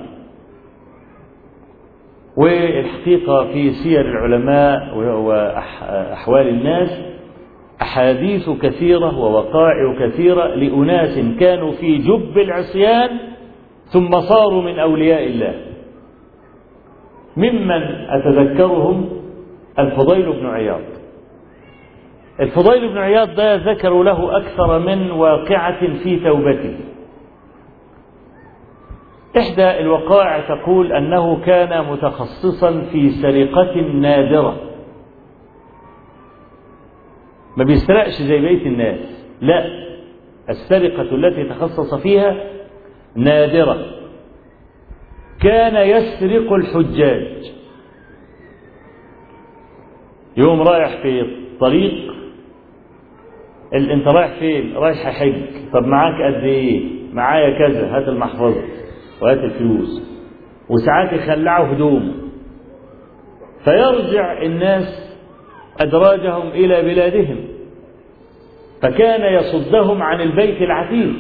Speaker 1: والحقيقة في سير العلماء وأحوال الناس أحاديث كثيرة ووقائع كثيرة لأناس كانوا في جب العصيان ثم صاروا من أولياء الله. ممن أتذكرهم الفضيل بن عياض. الفضيل بن عياض ده ذكروا له أكثر من واقعة في توبته. إحدى الوقائع تقول أنه كان متخصصا في سرقة نادرة، ما بيسرقش زي بقية الناس، لا، السرقة التي تخصص فيها نادرة. كان يسرق الحجاج. يوم رايح في الطريق، انت رايح فين؟ رايح حج. طب معاك قد ايه؟ معايا كذا، هات المحفظة وهات الفلوس. وساعات يخلعوا هدوم، فيرجع الناس أدراجهم إلى بلادهم، فكان يصدهم عن البيت العتيق.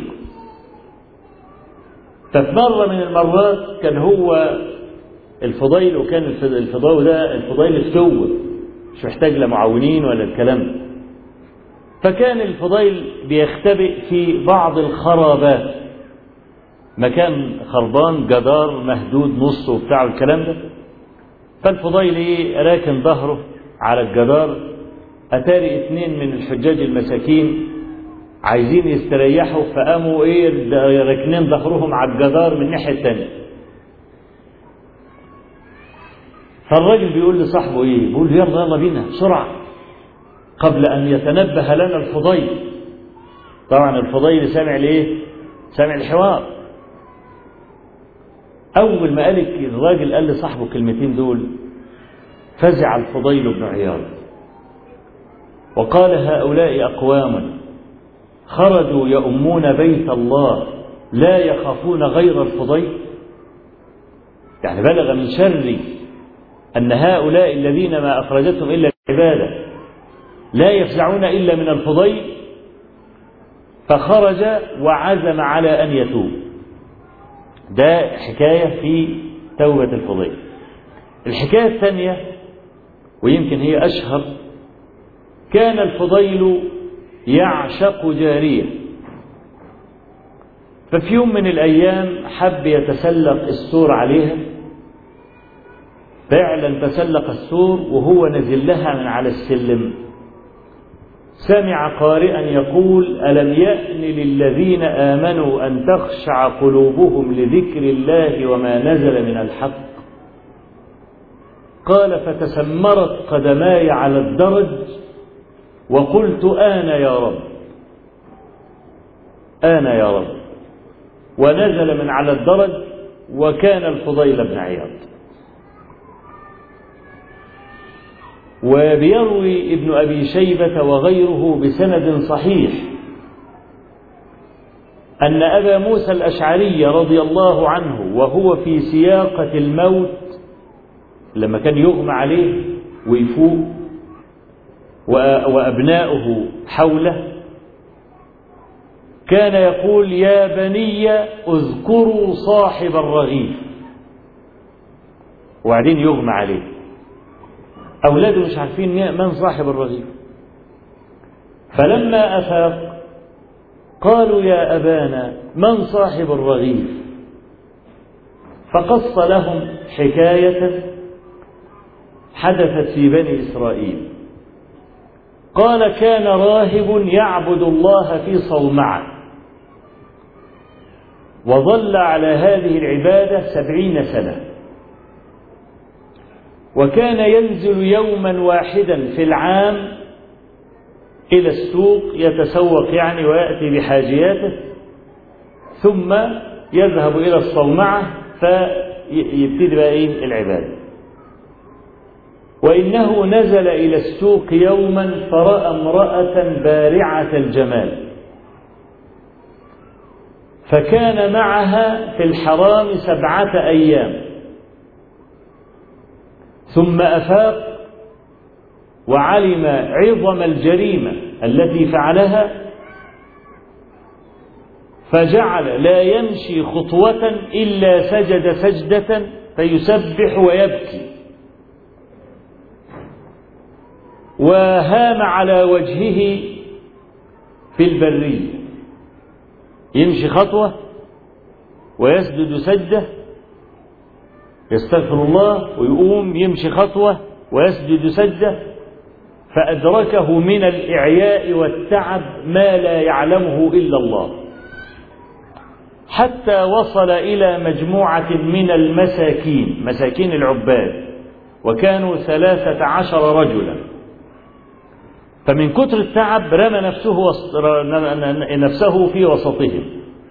Speaker 1: ففي مرة من المرات كان هو الفضيل، وكان الفضيل فتوة مش محتاج لا معاونين ولا الكلام ده. فكان الفضيل بيختبئ في بعض الخرابات، مكان خربان جدار مهدود نص وبتاع الكلام ده. فالفضيل راكن ظهره على الجدار، أتاري 2 من الحجاج المساكين عايزين يستريحوا، فقاموا راكنين ظهرهم على الجدار من الناحية الثانية. فالراجل بيقول لصاحبه بيقول يلا يلا بينا بسرعة قبل أن يتنبه لنا الفضيل. طبعا الفضيل سامع الحوار. أول ما الراجل قال لصاحبه الكلمتين دول فزع الفضيل بن عياض وقال هؤلاء أقوام خرجوا يؤمون بيت الله لا يخافون غير الفضيل. يعني بلغ من شر أن هؤلاء الذين ما أخرجتهم إلا العبادة لا يفزعون إلا من الفضيل. فخرج وعزم على أن يتوب. ده حكاية في توبة الفضيل. الحكاية الثانية ويمكن هي أشهر، كان الفضيل يعشق جارية، ففي يوم من الأيام حب يتسلق السور عليها. فعلا تسلق السور وهو نزل لها من على السلم سمع قارئا يقول ألم يأن للذين آمنوا أن تخشع قلوبهم لذكر الله وما نزل من الحق. قال فتسمرت قدماي على الدرج وقلت آن يا رب آن يا رب، ونزل من على الدرج وكان الفضيل بن عياض. وبيروي ابن أبي شيبة وغيره بسند صحيح أن أبا موسى الأشعري رضي الله عنه وهو في سياقة الموت لما كان يغمى عليه ويفوق وأبناؤه حوله كان يقول يا بني اذكروا صاحب الرغيف، وبعدين يغمى عليه. أولاده مش عارفين من صاحب الرغيف. فلما أفاق قالوا يا أبانا من صاحب الرغيف؟ فقص لهم حكاية حدثت في بني إسرائيل. قال كان راهب يعبد الله في صومعة وظل على هذه العبادة 70 سنة، وكان ينزل يوما واحدا في العام إلى السوق يتسوق يعني ويأتي بحاجياته، ثم يذهب إلى الصومعة فيبتدي بقى إيه العبادة. وإنه نزل إلى السوق يوما فرأى امرأة بارعة الجمال، فكان معها في الحرام 7 أيام، ثم أفاق وعلم عظم الجريمة التي فعلها، فجعل لا يمشي خطوة إلا سجد سجدة فيسبح ويبكي، وهام على وجهه في البرية، يمشي خطوة ويسجد سجدة يستغفر الله، ويقوم يمشي خطوة ويسجد سجدة، فأدركه من الإعياء والتعب ما لا يعلمه إلا الله، حتى وصل إلى مجموعة من المساكين، مساكين العباد، وكانوا 13 رجلا. فمن كتر التعب رمى نفسه في وسطهم.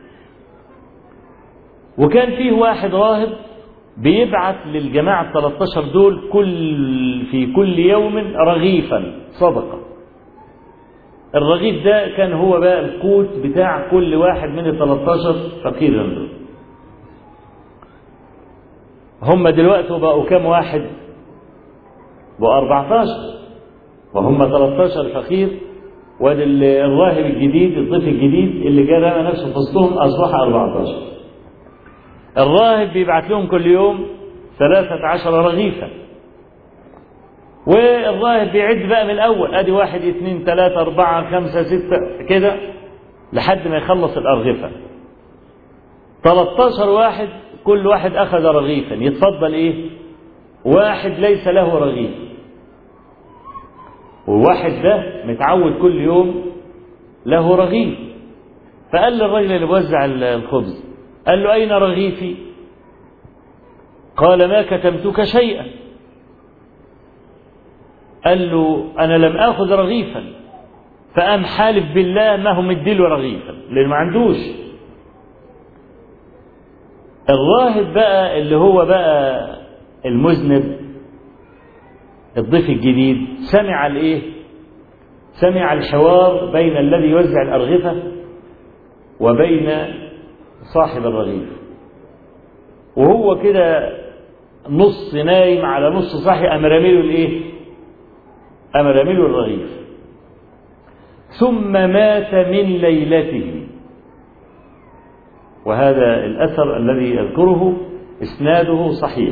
Speaker 1: وكان فيه واحد راهب بيبعث للجماعة 13 دول في كل يوم رغيفا صدقة. الرغيف ده كان هو بقى القوت بتاع كل واحد من 13 فقير دول. هم دلوقتي بقوا كام واحد؟ بقوا 14، وهم 13 فقير، والراهب الجديد الضيف الجديد اللي جاء رمى نفسه في وسطهم أصبح 14. الراهب بيبعت لهم كل يوم 13 رغيفا، والراهب بيعد بقى من الأول، أدي 1 2 3 4 5 6 كده لحد ما يخلص الأرغفة. 13 واحد كل واحد أخذ رغيفا، يتفضل إيه؟ واحد ليس له رغيف، والواحد ده متعود كل يوم له رغيف. فقال للرجل اللي بوزع الخبز، قال له: أين رغيفي؟ قال: ما كتمتك شيئا. قال له: أنا لم آخذ رغيفا. فقام حالف بالله ما هو مديله رغيفا لأنه ما عندوش. الراهب بقى اللي هو بقى المذنب الضيف الجديد سمع الايه؟ سمع الحوار بين الذي يوزع الأرغفة وبين صاحب الرغيف، وهو كده نص نايم على نص صاحي، قام راميله الايه؟ قام راميله الرغيف. ثم مات من ليلته. وهذا الأثر الذي يذكره إسناده صحيح.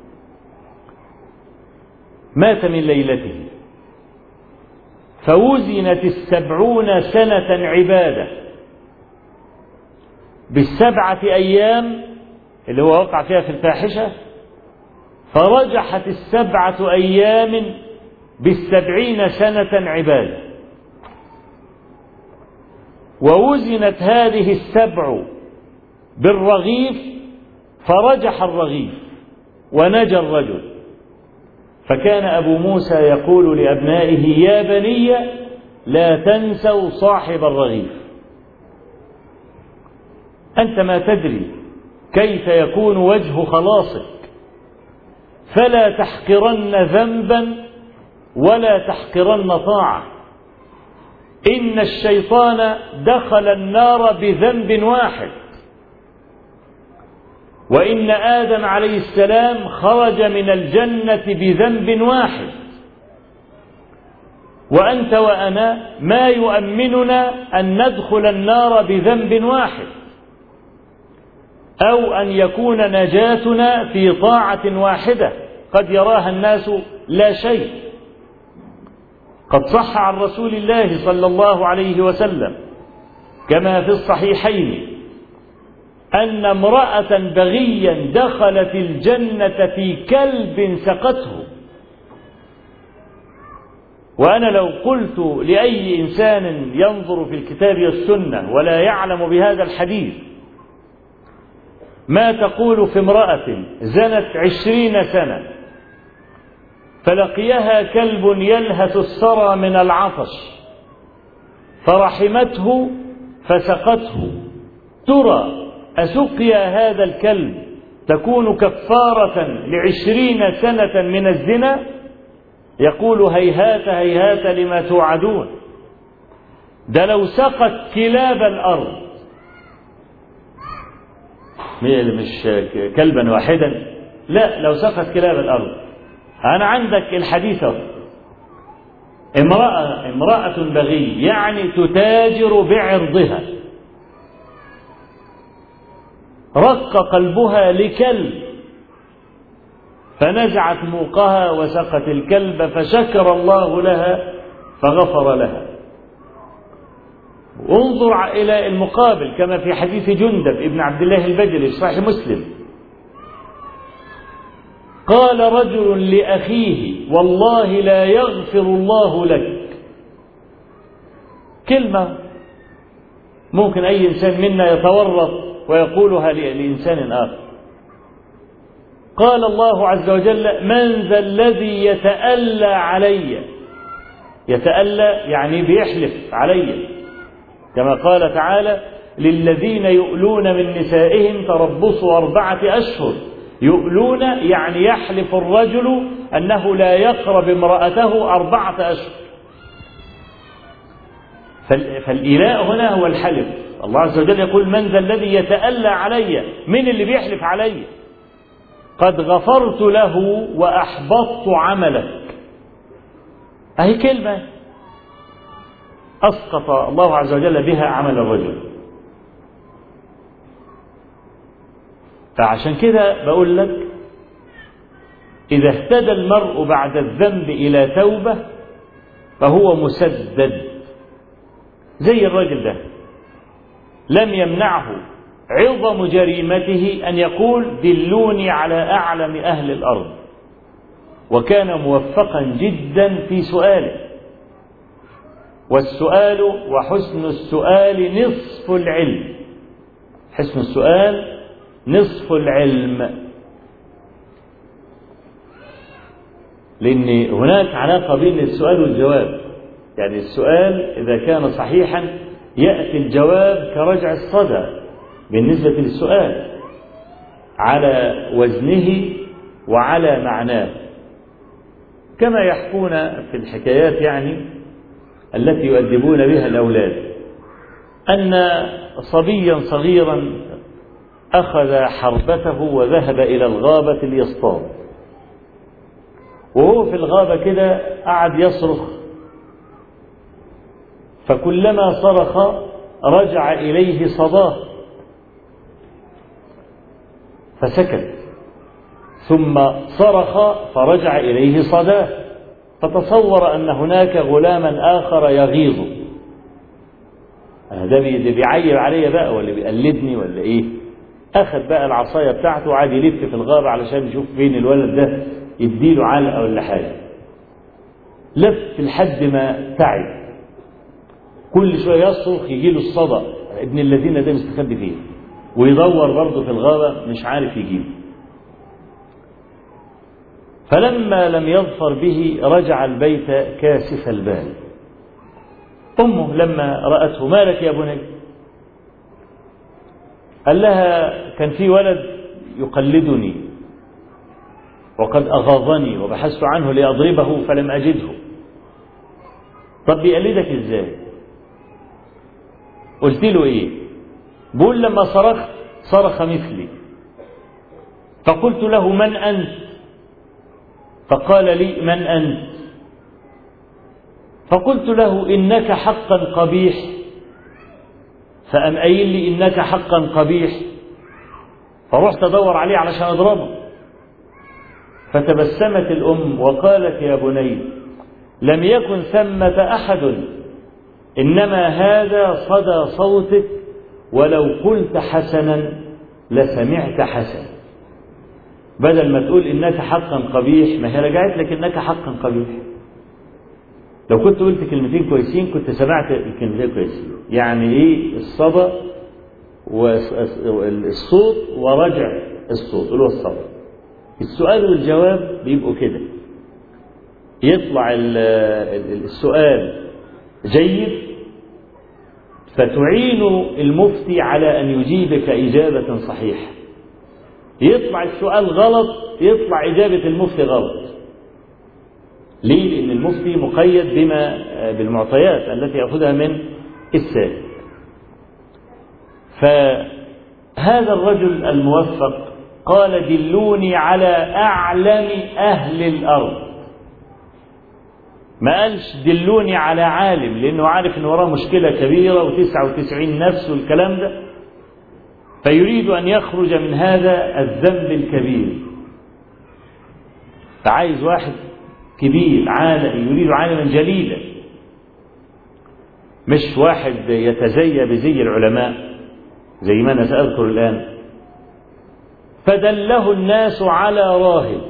Speaker 1: مات من ليلته، فوزنت 70 سنة عبادة ب7 أيام اللي هو وقع فيها في الفاحشة، فرجحت 7 أيام ب70 سنة عبادة. ووزنت هذه 7 بالرغيف، فرجح الرغيف ونجى الرجل. فكان أبو موسى يقول لأبنائه: يا بني لا تنسوا صاحب الرغيف. أنت ما تدري كيف يكون وجه خلاصك، فلا تحقرن ذنبا ولا تحقرن طاعة. إن الشيطان دخل النار بذنب واحد، وإن آدم عليه السلام خرج من الجنة بذنب واحد، وأنت وأنا ما يؤمننا أن ندخل النار بذنب واحد، أو أن يكون نجاتنا في طاعة واحدة قد يراها الناس لا شيء. قد صح عن رسول الله صلى الله عليه وسلم كما في الصحيحين أن امرأة بغيا دخلت الجنة في كلب سقته. وأنا لو قلت لأي إنسان ينظر في الكتاب والسنة ولا يعلم بهذا الحديث: ما تقول في امرأة زنت 20 سنة فلقيها كلب يلهث الثرى من العطش فرحمته فسقته، ترى أسقيا هذا الكلب تكون كفارة ل20 سنة من الزنا؟ يقول هيهات هيهات لما توعدون. ده لو سقت كلاب الأرض، مش كلبا واحدا، لا، لو سقت كلاب الأرض. أنا عندك الحديثة، امرأة بغي يعني تتاجر بعرضها، رق قلبها لكلب فنزعت موقها وسقت الكلب فشكر الله لها فغفر لها. انظر إلى المقابل كما في حديث جندب ابن عبد الله البجلي في صحيح مسلم، قال رجل لأخيه والله لا يغفر الله لك. كلمة ممكن أي إنسان منا يتورط ويقولها لإنسان آخر. قال الله عز وجل من ذا الذي يتألى علي؟ يتألى يعني بيحلف علي، كما قال تعالى للذين يؤلون من نسائهم تربص 4 أشهر. يؤلون يعني يحلف الرجل أنه لا يقرب امرأته 4 أشهر. فالإيلاء هنا هو الحلف. الله عز وجل يقول من ذا الذي يتألى علي؟ من اللي بيحلف علي؟ قد غفرت له وأحبطت عملك. أهي كلمة أسقط الله عز وجل بها عمل الرجل. فعشان كده بقول لك إذا اهتدى المرء بعد الذنب إلى توبة فهو مسدد. زي الرجل ده لم يمنعه عظم جريمته أن يقول دلوني على أعلم أهل الأرض، وكان موفقا جدا في سؤاله. والسؤال وحسن السؤال نصف العلم. حسن السؤال نصف العلم، لأن هناك علاقة بين السؤال والجواب. يعني السؤال إذا كان صحيحا يأتي الجواب كرجع الصدى بالنسبة للسؤال على وزنه وعلى معناه، كما يحكون في الحكايات يعني التي يؤدبون بها الأولاد أن صبيا صغيرا أخذ حربته وذهب إلى الغابة ليصطاد، وهو في الغابة كده قعد يصرخ، فكلما صرخ رجع إليه صداه فسكت، ثم صرخ فرجع إليه صداه، فتصور أن هناك غلاما آخر يغيظه. ده بيعيب علي بقى ولا بيقلدني ولا إيه؟ أخذ بقى العصاية بتاعته وعاد يلف في الغابة علشان يشوف فين الولد ده يديله علقة ولا حاجة. لف لحد ما تعب، كل شوية يصرخ يجيله الصدى، ابن الذين ده مستخبي فيه، ويدور برضه في الغابة مش عارف يجيبه. فلما لم يظفر به رجع البيت كاسف البال. أمه لما رأته ما لك يا بني؟ قال لها كان في ولد يقلدني وقد أغاظني وبحثت عنه لأضربه فلم أجده. طب بيقلدك إزاي؟ قلت له إيه؟ بقول لما صرخت صرخ مثلي، فقلت له من أنت؟ فقال لي من أنت؟ فقلت له إنك حقا قبيح، فأم قايل لي إنك حقا قبيح، فرحت أدور عليه علشان أضربه. فتبسمت الأم وقالت يا بني لم يكن ثمة أحد، إنما هذا صدى صوتك، ولو قلت حسنا لسمعت حسن. بدل ما تقول إنك حقا قبيح، ما هي رجعت لك إنك حقا قبيح. لو كنت قلت كلمتين كويسين كنت سمعت الكلمتين كويسين. يعني إيه الصدى والصوت ورجع الصوت اللي هو الصدى. السؤال والجواب بيبقوا كده. يطلع السؤال جيد فتعين المفتي على أن يجيبك إجابة صحيحة، يطلع السؤال غلط يطلع إجابة المفتي غلط. ليه؟ لأن المفتي مقيد بالمعطيات التي يأخذها من السائل. فهذا الرجل الموفق قال دلوني على أعلم أهل الأرض، ما قالش دلوني على عالم، لأنه عارف أنه وراه مشكلة كبيرة و99 نفس والكلام ده، فيريد أن يخرج من هذا الذنب الكبير، فعايز واحد كبير عالم، يريد عالما جليلا، مش واحد يتزيى بزي العلماء زي ما أنا سأذكر الآن. فدله الناس على راهب.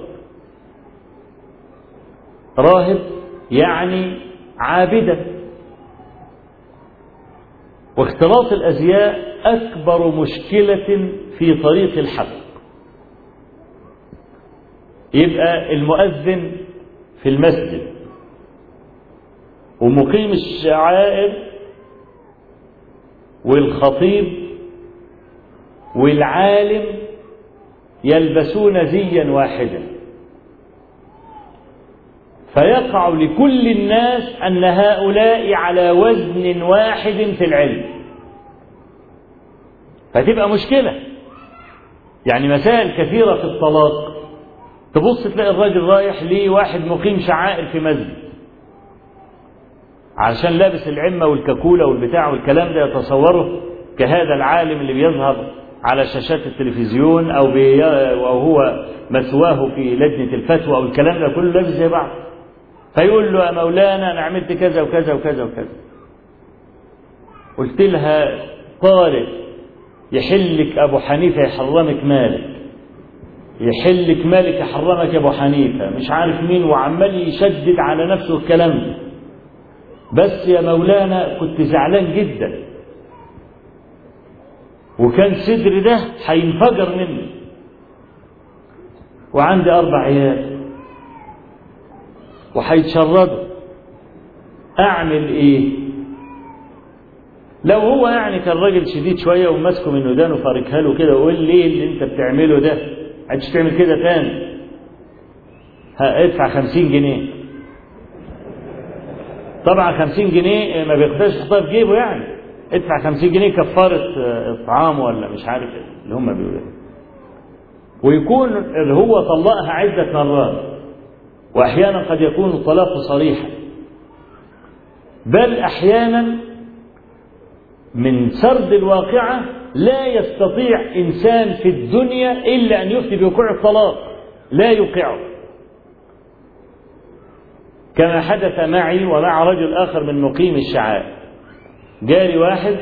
Speaker 1: راهب يعني عابدا. واختلاط الأزياء أكبر مشكلة في طريق الحق. يبقى المؤذن في المسجد ومقيم الشعائر والخطيب والعالم يلبسون زيا واحدا، فيقع لكل الناس أن هؤلاء على وزن واحد في العلم، فتبقى مشكلة. يعني مسائل كثيرة في الطلاق تبص تلاقي الراجل رايح لواحد مقيم شعائر في مسجد عشان لابس العمة والكاكولة والبتاع والكلام ده، يتصوره كهذا العالم اللي بيظهر على شاشات التلفزيون أو هو مثواه في لجنة الفتوى أو الكلام ده كله لابس زي بعض، فيقول له يا مولانا أنا عملت كذا وكذا وكذا وكذا. قلت لها طارق يحلك أبو حنيفة يحرمك مالك، يحلك مالك يحرمك أبو حنيفة، مش عارف مين، وعمال يشدد على نفسه الكلام ده. بس يا مولانا كنت زعلان جدا وكان صدري ده هينفجر مني وعندي 4 عيال وهيتشردوا، أعمل إيه؟ لو هو يعني كان راجل شديد شوية وماسكه من ودانه فاركها له كده ويقول ليه اللي أنت بتعمله ده؟ عادش تعمل كده تاني، ادفع 50 جنيه. طبعا 50 جنيه ما بياخدهاش يحطها في جيبه، يعني ادفع 50 جنيه كفارة إطعام ولا مش عارف اللي هم بيقولوا، ويكون اللي هو طلقها عدة مرات، وأحيانا قد يكون الطلاق صريحا، بل أحيانا من سرد الواقعة لا يستطيع إنسان في الدنيا إلا أن يفتي بوقوع الطلاق، لا يوقعه، كما حدث معي ومع رجل آخر من مقيم الشعائر. جاري واحد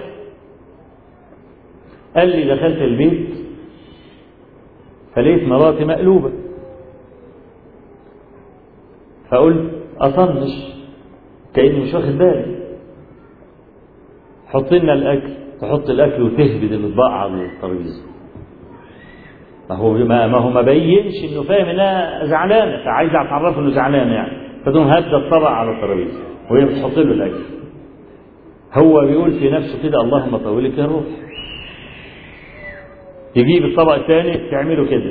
Speaker 1: قال لي دخلت البيت فلقيت مراتي مقلوبة، فقلت أطنش كأني مش واخد بالي، حط لنا الأكل، تحط الأكل وتهبد الأطباق على الترابيزة، ما هو ما بينش إنه فاهم إنها زعلانة، فعايز أتعرف إنه زعلان يعني، فتقوم هبد الطبق على الترابيزة وهي بتحط له الأكل، هو بيقول في نفسه كده اللهم طولك يا روح، يجيب الطبق الثاني تعمله كده،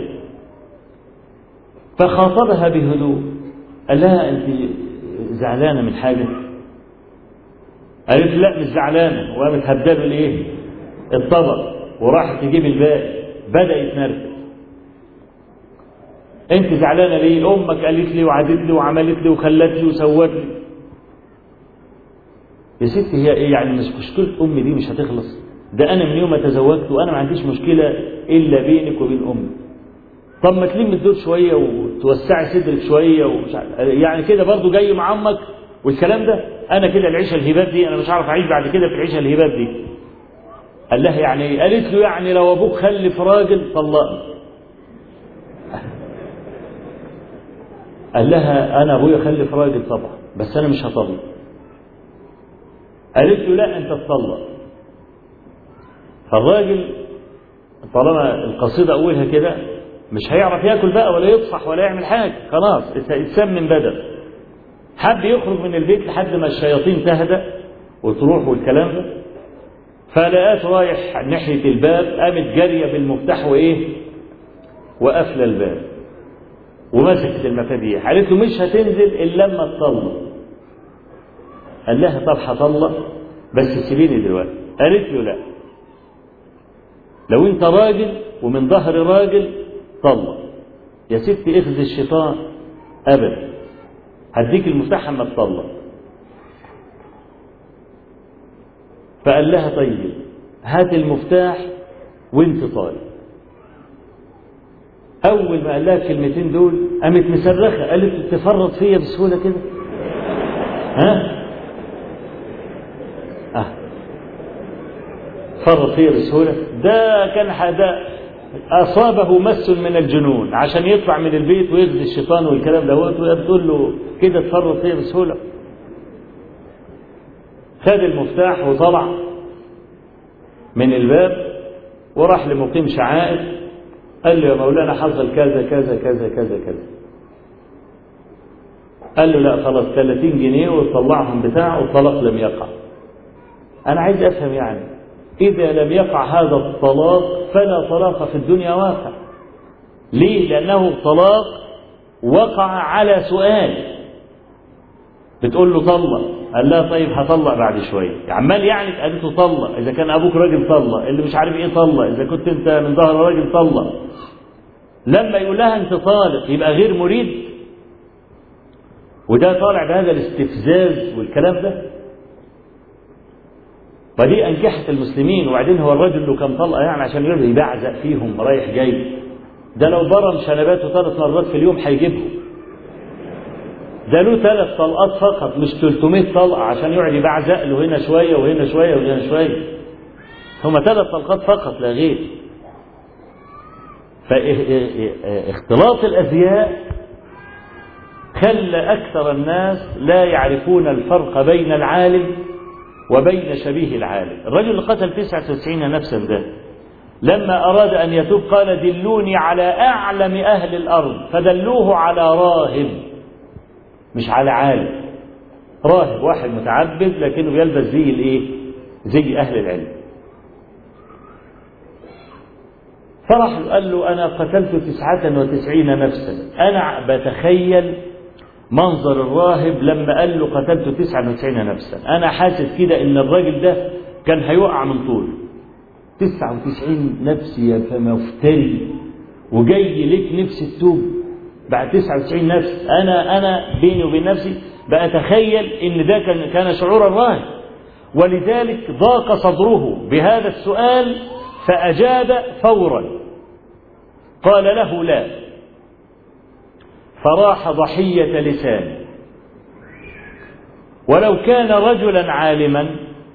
Speaker 1: فخاطبها بهدوء قال لها أنت زعلانة من حاجة؟ قالت لا مش زعلانة، وقامت هبداله الايه؟ الطبق، وراحت تجيب الباقي، بدأ يتنرفز. انت زعلانة ليه؟ امك قالت لي وعدت لي وعملت لي وخلت لي وسوت لي. يا ستي هي ايه يعني؟ مش مشكلة امي دي مش هتخلص، ده انا من يوم ما تزوجت وانا ما عنديش مشكلة الا بينك وبين امي. طب ما تلم الدور شوية وتوسعي صدرك شوية ومش يعني كده برضو جاي مع امك والكلام ده، انا كده العيشه الهبات دي انا مش عارف اعيش بعد كده في العيشه الهبات دي. قال لها يعني ايه؟ قالت له يعني لو ابوك خلف راجل طلقني. قال لها انا ابويا خلف راجل طبعا بس انا مش هطلق. قالت له لا انت تطلق. فالراجل طالما القصيده اولها كده مش هيعرف ياكل بقى ولا يطفح ولا يعمل حاجه، خلاص اتسمم بدل. حب يخرج من البيت لحد ما الشياطين تهدأ وتروح والكلام ده، فلقات رايح ناحية الباب، قامت جارية بالمفتاح وقفل الباب ومسكت المفاتيح. قالت له مش هتنزل إلا لما تطلق. قال لها طب هطلق بس سيبيني دلوقتي. قالت له لا، لو انت راجل ومن ظهر راجل طلق. يا ستي اخذ الشيطان، ابدا، هديك المفتاح اما تطلق. فقال لها طيب هات المفتاح وانت طالق. اول ما قال لها الكلمتين دول قامت مصرخه، قالت تفرط فيا بسهوله كده؟ فرط فيا بسهوله؟ ده كان أصابه مس من الجنون عشان يطلع من البيت ويغزي الشيطان والكلام ده، وتقول له كده تفرط فيه بسهولة. خد المفتاح وطلع من الباب وراح لمقيم شعائر، قال له يا مولانا حصل كذا كذا كذا كذا كذا. قال له لا خلاص 30 جنيه وطلعهم بتاعه والطلاق لم يقع. أنا عايز أفهم يعني إذا لم يقع هذا الطلاق فلا طلاق في الدنيا واقع. ليه؟ لأنه طلاق وقع على سؤال. بتقول له طلق، قال لها طيب هطلق بعد شوية. عمال يعني قالت له طلق، إذا كان أبوك راجل طلق، اللي مش عارف إيه طلق، إذا كنت أنت من ظهر راجل طلق. لما يقول لها أنت طالق يبقى غير مريد، وده طالع بهذا الاستفزاز والكلام ده. ودي أنكحة المسلمين، وبعدين هو الرجل له كم طلقة يعني عشان يقعد يبعزق فيهم رايح جاي؟ ده لو برم شنباته 3 مرات في اليوم هيجيبهم. ده له 3 طلقات فقط مش 300 طلقة عشان يقعد يبعزق له هنا شوية وهنا شوية وهنا شوية. هما 3 طلقات فقط لا غير. فاختلاط الأزياء خلى أكثر الناس لا يعرفون الفرق بين العالم وبين شبيه العالم. الرجل اللي قتل 99 نفسا ده لما أراد أن يتوب قال دلوني على أعلم أهل الأرض، فدلوه على راهب مش على عالم. راهب واحد متعبد لكنه يلبس زي أهل العلم. فرح قال له أنا قتلت 99 نفسا. أنا بتخيل منظر الراهب لما قال له قتلت 99 نفسا. أنا حاسس كده إن الراجل ده كان هيوقع من طول. 99 نفس يا مفتري، وجاي لك نفس التوب بعد 99 نفس. أنا بيني وبين نفسي بأتخيل إن ده كان شعور الراهب، ولذلك ضاق صدره بهذا السؤال فأجاب فورا. قال له لا، فراح ضحية لسان. ولو كان رجلا عالما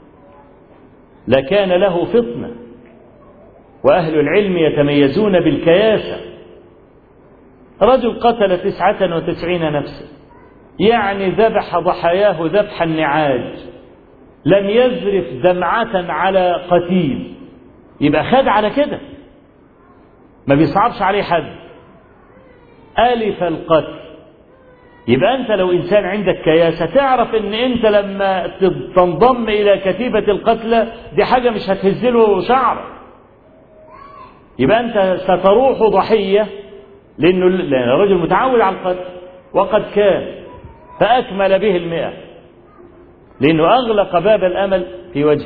Speaker 1: لكان له فطنة، وأهل العلم يتميزون بالكياسة. رجل قتل 99 نفسا يعني ذبح ضحاياه ذبح النعاج، لم يذرف دمعة على قتيل، يبقى خد على كده، ما بيصعبش عليه حد. ألف القتل. يبقى أنت لو إنسان عندك كياسة تعرف أن أنت لما تنضم إلى كتيبة القتلى دي حاجة مش هتهزله شعر. يبقى أنت ستروح ضحية لأن الرجل متعود على القتل وقد كان، فأكمل به 100 لأنه أغلق باب الأمل في وجهه.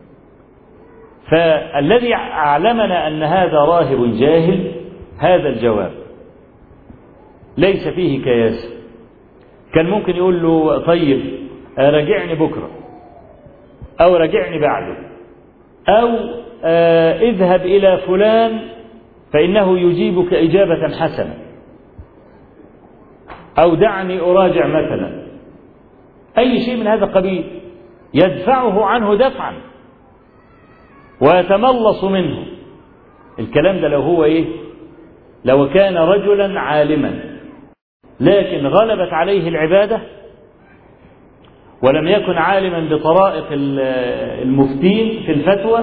Speaker 1: فالذي أعلمنا أن هذا راهب جاهل هذا الجواب ليس فيه كياسة. كان ممكن يقول له طيب راجعني بكرة أو راجعني بعده، أو اذهب إلى فلان فإنه يجيبك إجابة حسنة، أو دعني أراجع مثلا، أي شيء من هذا القبيل يدفعه عنه دفعا ويتملص منه. الكلام ده لو هو لو كان رجلا عالما لكن غلبت عليه العبادة ولم يكن عالما بطرائق المفتين في الفتوى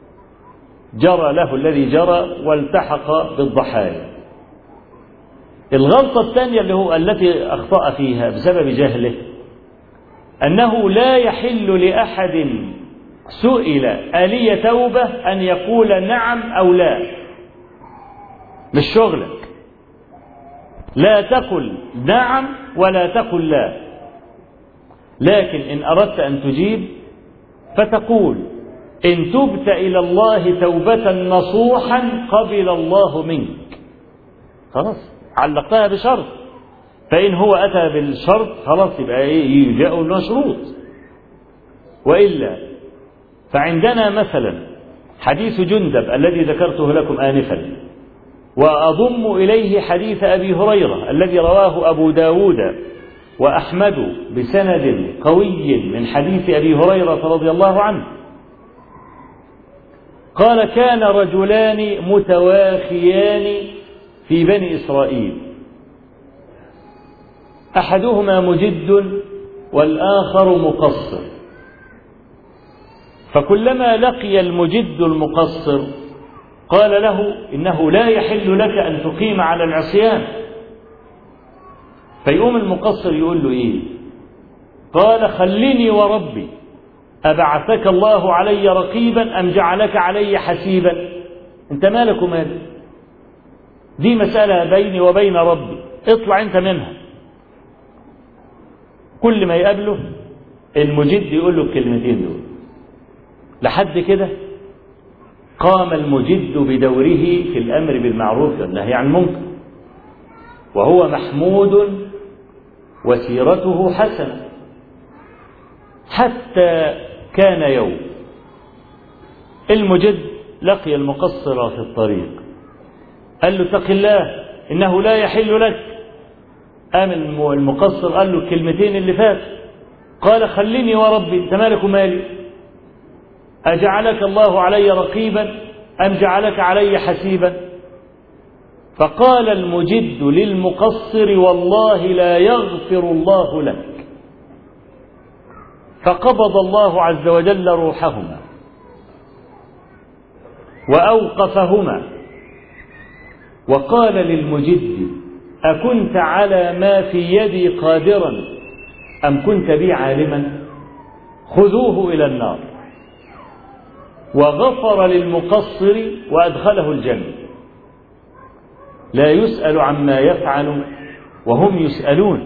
Speaker 1: جرى له الذي جرى والتحق بالضحايا. الغلطة الثانية التي أخطأ فيها بسبب جهله أنه لا يحل لأحد سئل ألي توبة أن يقول نعم أو لا. مش شغلك، لا تقل نعم ولا تقل لا، لكن إن أردت أن تجيب فتقول إن تبت إلى الله توبة نصوحا قبل الله منك. خلاص علقتها بشرط، فإن هو أتى بالشرط خلاص يبقى يجاء المشروط. وإلا فعندنا مثلا حديث جندب الذي ذكرته لكم آنفا، وأضم إليه حديث أبي هريرة الذي رواه أبو داود وأحمد بسند قوي من حديث أبي هريرة رضي الله عنه قال كان رجلان متواخيان في بني إسرائيل، أحدهما مجد والآخر مقصر، فكلما لقي المجد المقصر قال له إنه لا يحل لك أن تقيم على العصيان. فيقوم المقصر يقول له إيه؟ قال خلني وربي أبعثك الله علي رقيبا أم جعلك علي حسيبا؟ أنت مالك ومالك، دي مسألة بيني وبين ربي، اطلع أنت منها. كل ما يقابله المجد يقول له الكلمتين دول. لحد كده قام المجد بدوره في الأمر بالمعروف والنهي عن المنكر، وهو محمود وسيرته حسنة، حتى كان يوم المجد لقي المقصر في الطريق قال له اتق الله إنه لا يحل لك. قام المقصر قال له الكلمتين اللي فات، قال خليني وربي أنت مالك ومالي، أجعلك الله علي رقيبا أم جعلك علي حسيبا؟ فقال المجد للمقصر والله لا يغفر الله لك. فقبض الله عز وجل روحهما وأوقفهما وقال للمجد أكنت على ما في يدي قادرا أم كنت بي عالما؟ خذوه إلى النار. وغفر للمقصر وأدخله الجنة، لا يسأل عما يفعل وهم يسألون.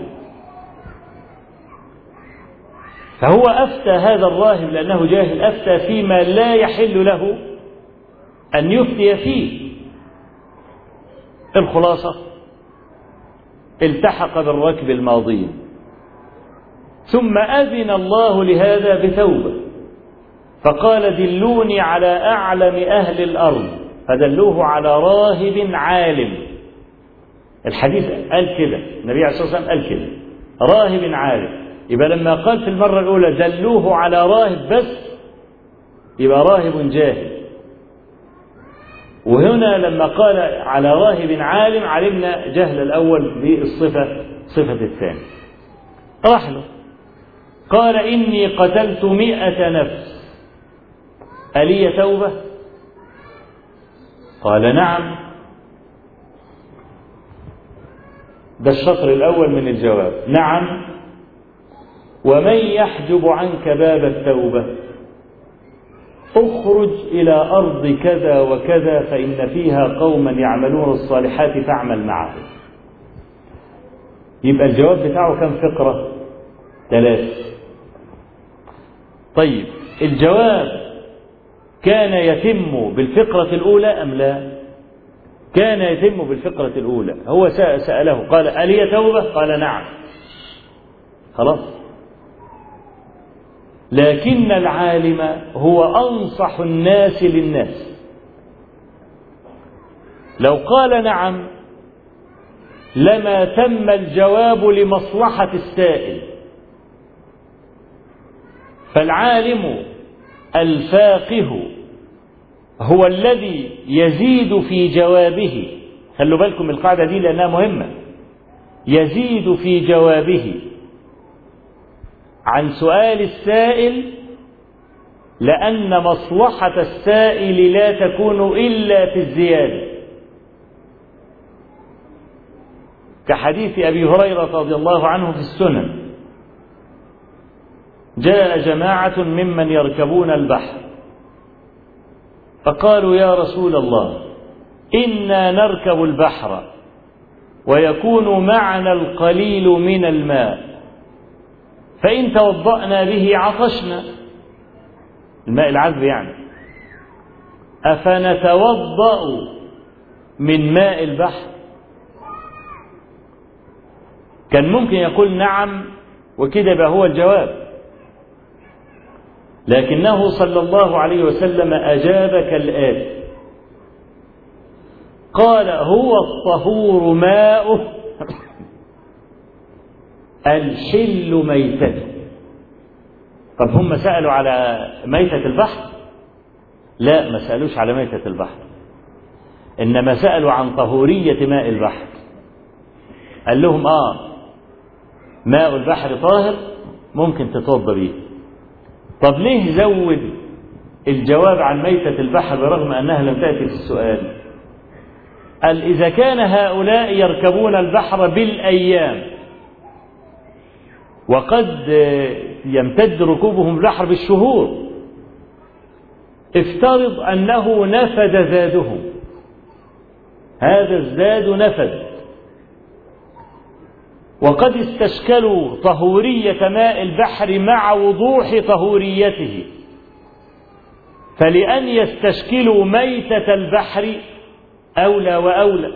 Speaker 1: فهو أفتى هذا الراهب لأنه جاهل، أفتى فيما لا يحل له أن يفتي فيه. الخلاصة التحق بالركب الماضي، ثم أذن الله لهذا بتوبة، فقال دلوني على أعلم أهل الأرض، فدلوه على راهب عالم. الحديث قال كده، النبي عليه الصلاة والسلام قال كده راهب عالم. يبقى لما قال في المرة الأولى دلوه على راهب بس يبقى راهب جاهل، وهنا لما قال على راهب عالم علمنا جهل الأول بالصفة، صفة الثاني. راح له قال إني قتلت 100 نفس ألي توبة؟ قال نعم. ده الشطر الأول من الجواب، نعم. ومن يحجب عنك باب التوبة؟ اخرج إلى أرض كذا وكذا فإن فيها قوما يعملون الصالحات فاعمل معهم. يبقى الجواب بتاعه كم فقرة؟ 3. طيب الجواب كان يتم بالفقرة الأولى أم لا؟ كان يتم بالفقرة الأولى. هو سأله قال ألي توبة؟ قال نعم. خلاص. لكن العالم هو أنصح الناس للناس، لو قال نعم لما تم الجواب لمصلحة السائل. فالعالم الفاقه هو الذي يزيد في جوابه، خلوا بالكم القاعدة دي لأنها مهمة، يزيد في جوابه عن سؤال السائل، لأن مصلحة السائل لا تكون إلا في الزيادة. كحديث أبي هريرة رضي الله عنه في السنن: جاء جماعة ممن يركبون البحر فقالوا: يا رسول الله، إنا نركب البحر ويكون معنا القليل من الماء، فإن توضأنا به عطشنا، الماء العذب يعني، أفنتوضأ من ماء البحر؟ كان ممكن يقول نعم وكده يبقى هو الجواب، لكنه صلى الله عليه وسلم أجاب كالآتي: قال: هو الطهور ماؤه الحل ميتته. طب هم سألوا على ميتة البحر؟ لا، ما سألوش على ميتة البحر، إنما سألوا عن طهورية ماء البحر. قال لهم: ماء البحر طاهر ممكن تتوضأ به. طب ليه زود الجواب عن ميتة البحر برغم أنها لم تأتي في السؤال؟ قال: إذا كان هؤلاء يركبون البحر بالأيام وقد يمتد ركوبهم البحر بالشهور، افترض أنه نفد زادهم، هذا الزاد نفد، وقد استشكلوا طهورية ماء البحر مع وضوح طهوريته، فلأن يستشكلوا ميتة البحر أولى وأولى.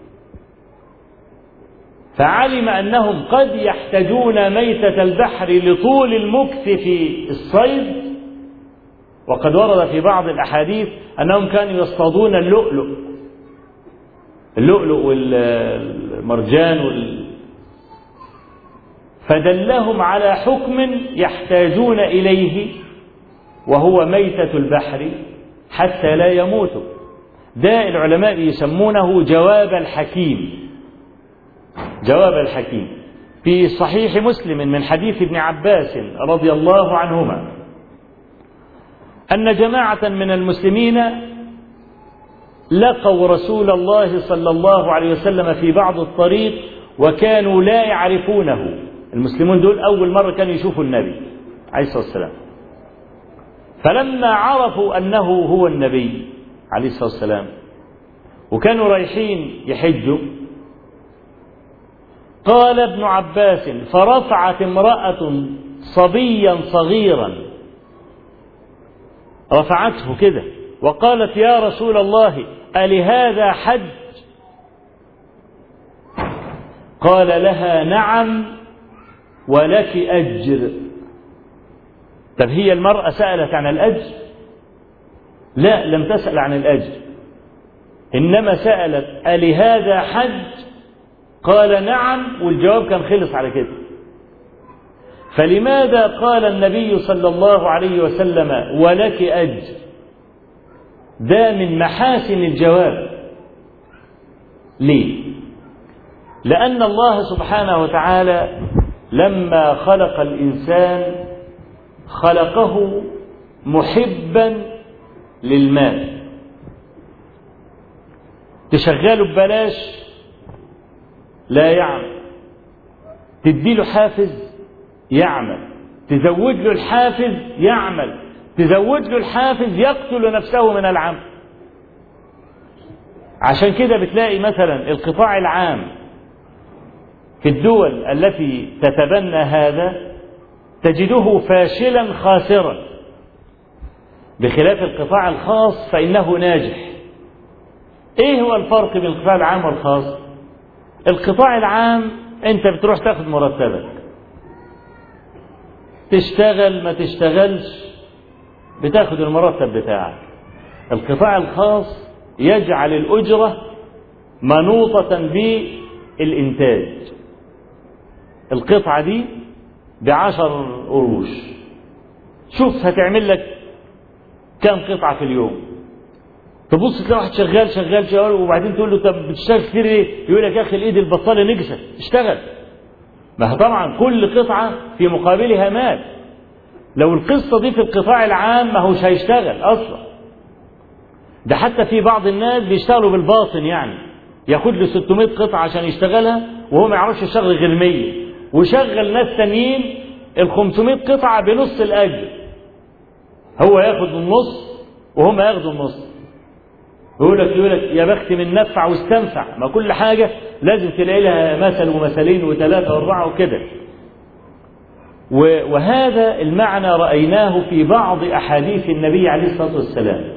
Speaker 1: فعلم أنهم قد يحتاجون ميتة البحر لطول المكث في الصيد، وقد ورد في بعض الأحاديث أنهم كانوا يصطادون اللؤلؤ والمرجان فدلهم على حكم يحتاجون إليه وهو ميتة البحر حتى لا يموتوا. ده العلماء يسمونه جواب الحكيم. جواب الحكيم في صحيح مسلم من حديث ابن عباس رضي الله عنهما أن جماعة من المسلمين لقوا رسول الله صلى الله عليه وسلم في بعض الطريق وكانوا لا يعرفونه. المسلمون دول أول مرة كانوا يشوفوا النبي عليه الصلاة والسلام، فلما عرفوا أنه هو النبي عليه الصلاة والسلام وكانوا رايحين يحجوا، قال ابن عباس: فرفعت امرأة صبيا صغيرا، رفعته كده وقالت: يا رسول الله، ألهذا حج؟ قال لها: نعم ولك أجر. طب هي المرأة سألت عن الأجر؟ لا، لم تسأل عن الأجر، إنما سألت: ألهذا حج؟ قال: نعم، والجواب كان خلص على كده. فلماذا قال النبي صلى الله عليه وسلم: ولك أجر؟ ده من محاسن الجواب. ليه؟ لأن الله سبحانه وتعالى لما خلق الإنسان خلقه محبا للمال. تشغله ببلاش لا يعمل، تديله حافز يعمل، تزود له الحافز يعمل، تزود له الحافز يقتل نفسه من العمل. عشان كده بتلاقي مثلا القطاع العام في الدول التي تتبنى هذا تجده فاشلا خاسرا، بخلاف القطاع الخاص فإنه ناجح. ايه هو الفرق بين القطاع العام والخاص؟ القطاع العام انت بتروح تاخد مرتبك، تشتغل ما تشتغلش بتاخد المرتب بتاعك. القطاع الخاص يجعل الأجرة منوطة بالإنتاج. القطعة دي ب10 قروش، شوف هتعمل لك كم قطعة في اليوم. تبص تلاقي واحد شغال وبعدين تقول له: طب بتشتغل كتير ليه؟ يقول لك: يا أخي الإيد البطالة نجسة، اشتغل. ما طبعا كل قطعة في مقابلها مال. لو القصة دي في القطاع العام ما هوش هيشتغل أصلا. ده حتى في بعض الناس بيشتغلوا بالباطن، يعني ياخد له 600 قطعة عشان يشتغلها وهو ما يعرفش يشغل غير 100، وشغل ناس تانيين ال 500 قطعة بنص الأجر، هو ياخد النص وهم ياخدوا النص. يقول لك يا بخت من نفع واستنفع، ما كل حاجة لازم تلاقي لها مثل ومثلين وثلاثة واربعة وكده. وهذا المعنى رأيناه في بعض أحاديث النبي عليه الصلاة والسلام.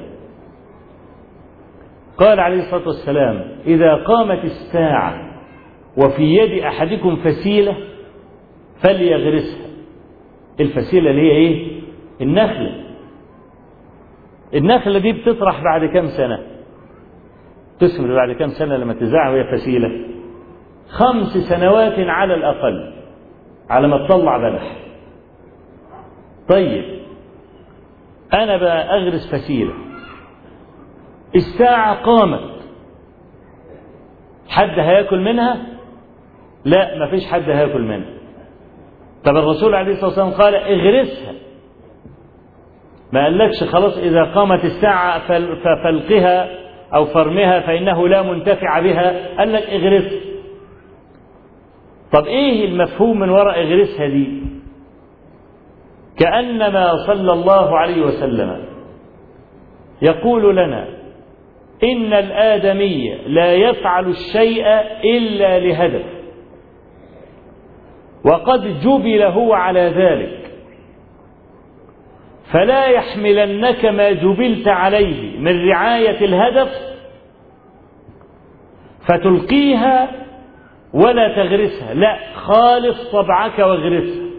Speaker 1: قال عليه الصلاة والسلام: إذا قامت الساعة وفي يد أحدكم فسيلة فليغرسها. الفسيلة اللي هي إيه؟ النخلة. النخلة دي بتطرح بعد كم سنة؟ تثمر بعد كم سنة لما تزرعها وهي فسيلة؟ 5 سنوات على الأقل على ما تطلع بلح. طيب أنا بقى أغرس فسيلة، الساعة قامت، حد هياكل منها؟ لا، ما فيش حد هياكل منها. طب الرسول عليه الصلاة والسلام قال اغرسها، ما قالكش خلاص إذا قامت الساعة فالقها أو فرمها فإنه لا منتفع بها، قال لك اغرسها. طب إيه المفهوم من وراء اغرسها دي؟ كأنما صلى الله عليه وسلم يقول لنا إن الآدمي لا يفعل الشيء إلا لهدف، وقد جبل هو على ذلك، فلا يحملنك ما جبلت عليه من رعاية الهدف فتلقيها ولا تغرسها، لا، خالف طبعك واغرسها.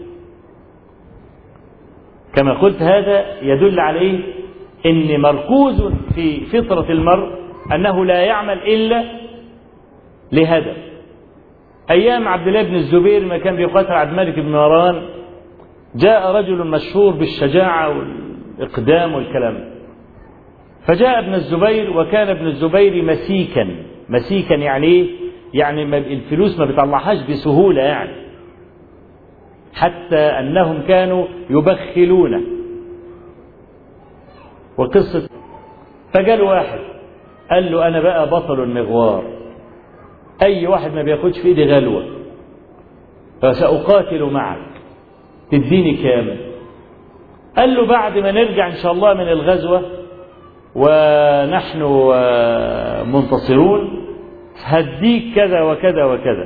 Speaker 1: كما قلت هذا يدل على إيه؟ إن مركوز في فطرة المرء أنه لا يعمل إلا لهدف. أيام عبد الله بن الزبير ما كان بيقاتل عبد الملك بن مروان، جاء رجل مشهور بالشجاعة والإقدام والكلام، فجاء ابن الزبير، وكان ابن الزبير مسيكا يعني إيه؟ يعني الفلوس ما بيطلعهاش بسهولة يعني، حتى أنهم كانوا يبخلون. وقصة فقال واحد قال له أنا بقى بطل المغوار، أي واحد ما بياخدش في إيدي غلوة فسأقاتل معك، تديني كام؟ قال له بعد ما نرجع إن شاء الله من الغزوة ونحن منتصرون هديك كذا وكذا وكذا.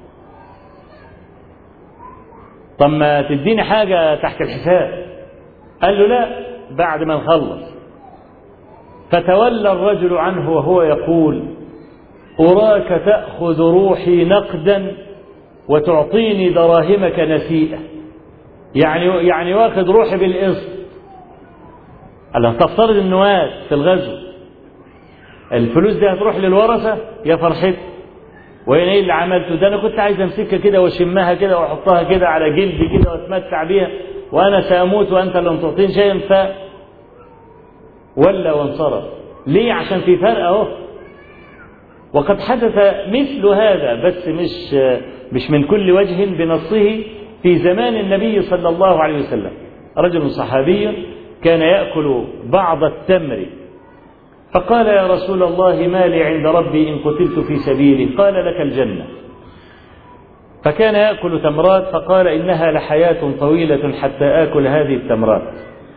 Speaker 1: طب ما تديني حاجة تحت الحساب؟ قال له لا، بعد ما نخلص. فتولى الرجل عنه وهو يقول أراك تأخذ روحي نقدا وتعطيني دراهمك نسيئة، يعني واخد روحي بالقسط. قال تفترض النواة في الغزو، الفلوس دي هتروح للورثة يا فرحتي، وين ايه اللي عملته ده؟ انا كنت عايز امسكها كده واشمها كده واحطها كده على جلدي كده واتمتع بيها، وانا ساموت وانت لم تعطيني شيئا. ولا وانصرف. ليه؟ عشان في فرق اهو. وقد حدث مثل هذا، بس مش من كل وجه بنصه، في زمان النبي صلى الله عليه وسلم. رجل صحابي كان يأكل بعض التمر، فقال يا رسول الله ما لي عند ربي إن قتلت في سبيله؟ قال لك الجنة. فكان يأكل تمرات، فقال إنها لحياة طويلة حتى آكل هذه التمرات،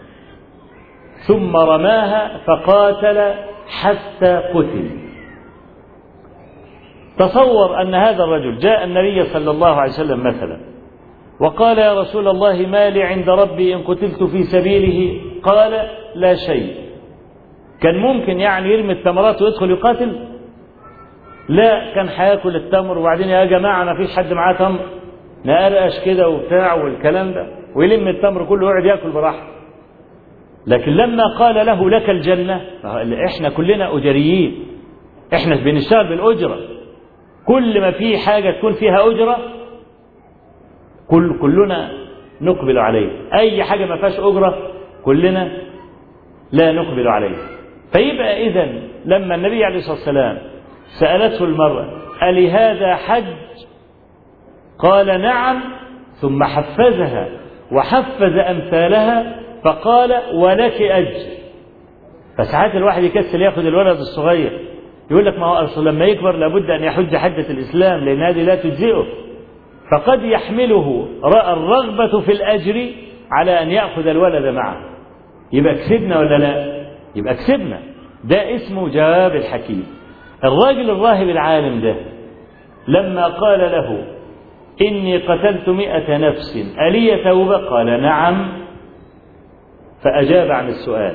Speaker 1: ثم رماها فقاتل حتى قتل. تصور أن هذا الرجل جاء النبي صلى الله عليه وسلم مثلا وقال يا رسول الله ما لي عند ربي إن قتلت في سبيله؟ قال لا شيء. كان ممكن يعني يرمي التمرات ويدخل يقاتل؟ لا، كان هياكل التمر، وبعدين يا جماعة ما فيش حد معاه تمر نقرقش كده وبتاع والكلام ده، ويلم التمر كله ويقعد ياكل براحته. لكن لما قال له لك الجنة، احنا كلنا أجريين، احنا بنشتغل بالأجرة، كل ما في حاجة تكون فيها أجرة كلنا نقبل عليه، أي حاجة ما فيهاش أجرة كلنا لا نقبل عليه. فيبقى إذن لما النبي عليه الصلاة والسلام سألته المرأة ألهذا حج؟ قال نعم، ثم حفزها وحفز أمثالها فقال ولك أجر. فساعات الواحد يكسل ياخد الولد الصغير يقول لك ما هو أصل لما يكبر لابد أن يحج حجة الإسلام لأن هذه لا تجزئه، فقد يحمله الرغبة في الأجر على أن يأخذ الولد معه. يبقى كسبنا ولا لا؟ يبقى كسبنا. ده اسمه جواب الحكيم. الراجل الراهب العالم ده لما قال له إني قتلت 100 نفس ألي توبة؟ قال نعم، فأجاب عن السؤال.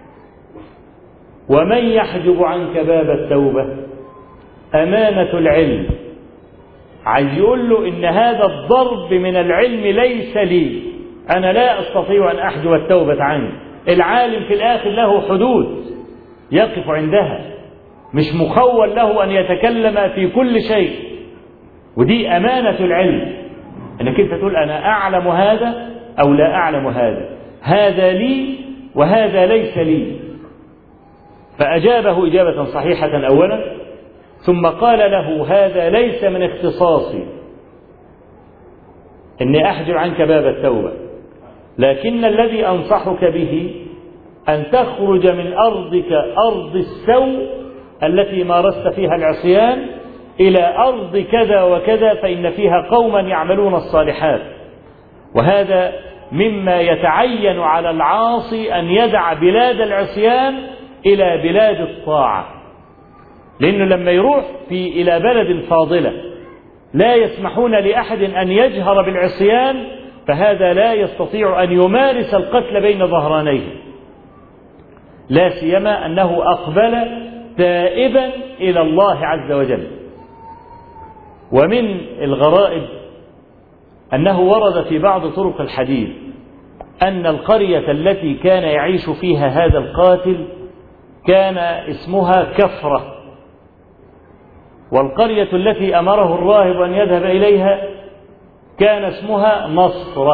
Speaker 1: ومن يحجب عنك باب التوبة؟ أمانة العلم. عايز يقول له إن هذا الضرب من العلم ليس لي، أنا لا أستطيع أن أحجب التوبة عنه. العالم في الآخر له حدود يقف عندها، مش مخول له أن يتكلم في كل شيء، ودي أمانة العلم، أنك أنت تقول أنا أعلم هذا أو لا أعلم هذا، هذا لي وهذا ليس لي. فأجابه إجابة صحيحة أولا، ثم قال له هذا ليس من اختصاصي إني أحجب عنك باب التوبة، لكن الذي أنصحك به أن تخرج من أرضك أرض السوء التي مارست فيها العصيان إلى أرض كذا وكذا فإن فيها قوما يعملون الصالحات. وهذا مما يتعين على العاصي أن يدع بلاد العصيان إلى بلاد الطاعة، لأنه لما يروح إلى بلد فاضلة لا يسمحون لأحد أن يجهر بالعصيان، فهذا لا يستطيع أن يمارس القتل بين ظهرانيه، لا سيما أنه أقبل تائبا إلى الله عز وجل. ومن الغرائب أنه ورد في بعض طرق الحديث أن القرية التي كان يعيش فيها هذا القاتل كان اسمها كفرة، والقرية التي أمره الراهب أن يذهب إليها كان اسمها نصرة.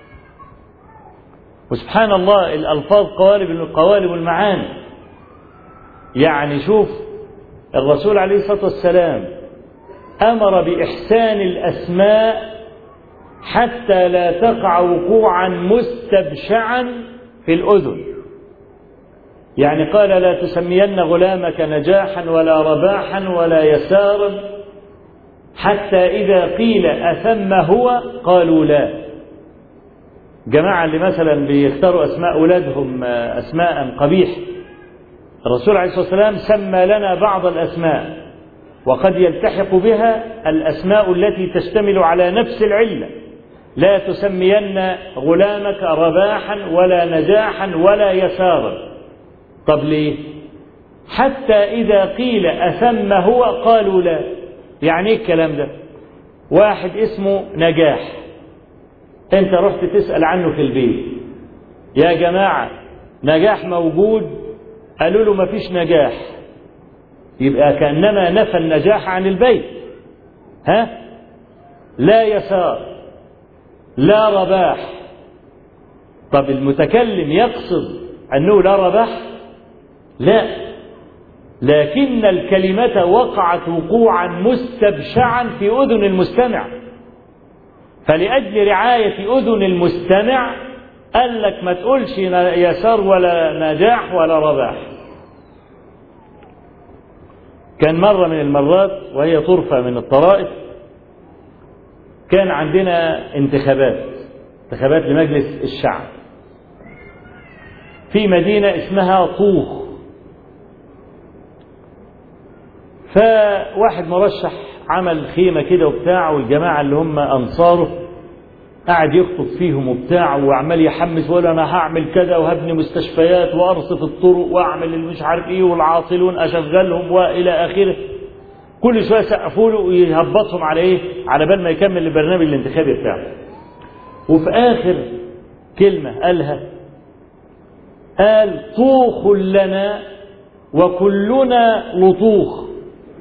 Speaker 1: وسبحان الله الألفاظ قوالب المعاني. يعني شوف الرسول عليه الصلاة والسلام أمر بإحسان الأسماء حتى لا تقع وقوعا مستبشعا في الأذن. يعني قال لا تسمين غلامك نجاحا ولا رباحا ولا يسارا، حتى إذا قيل أثم هو قالوا لا. جماعة اللي مثلا بيختاروا أسماء أولادهم أسماء قبيح، الرسول عليه الصلاة والسلام سمى لنا بعض الأسماء، وقد يلتحق بها الأسماء التي تشتمل على نفس العلة. لا تسمين غلامك رباحا ولا نجاحا ولا يسارا. طب ليه؟ حتى إذا قيل أثم هو قالوا لا. يعني ايه الكلام ده؟ واحد اسمه نجاح، انت رحت تسأل عنه في البيت، يا جماعة نجاح موجود؟ قالوا له ما فيش نجاح، يبقى كأنما نفى النجاح عن البيت. لا يسار لا رباح. طب المتكلم يقصد أنه لا رباح؟ لا، لكن الكلمة وقعت وقوعا مستبشعا في أذن المستمع، فلأجل رعاية أذن المستمع قال لك ما تقولش يسار ولا نجاح ولا رباح. كان مرة من المرات وهي طرفة من الطرائف، كان عندنا انتخابات لمجلس الشعب في مدينة اسمها طوخ. فواحد مرشح عمل خيمة كده وبتاع، والجماعة اللي هم أنصاره قاعد يخطب فيهم وبتاع وعمال يحمس، ولا أنا هعمل كذا وهبني مستشفيات وأرصف الطرق وأعمل المش عارف إيه والعاطلون أشغلهم وإلى آخره. كل شوية سقفوا له ويهبطهم على إيه؟ على بال ما يكمل البرنامج الانتخابي بتاعه. وفي آخر كلمة قالها قال طوخ لنا وكلنا لطوخ.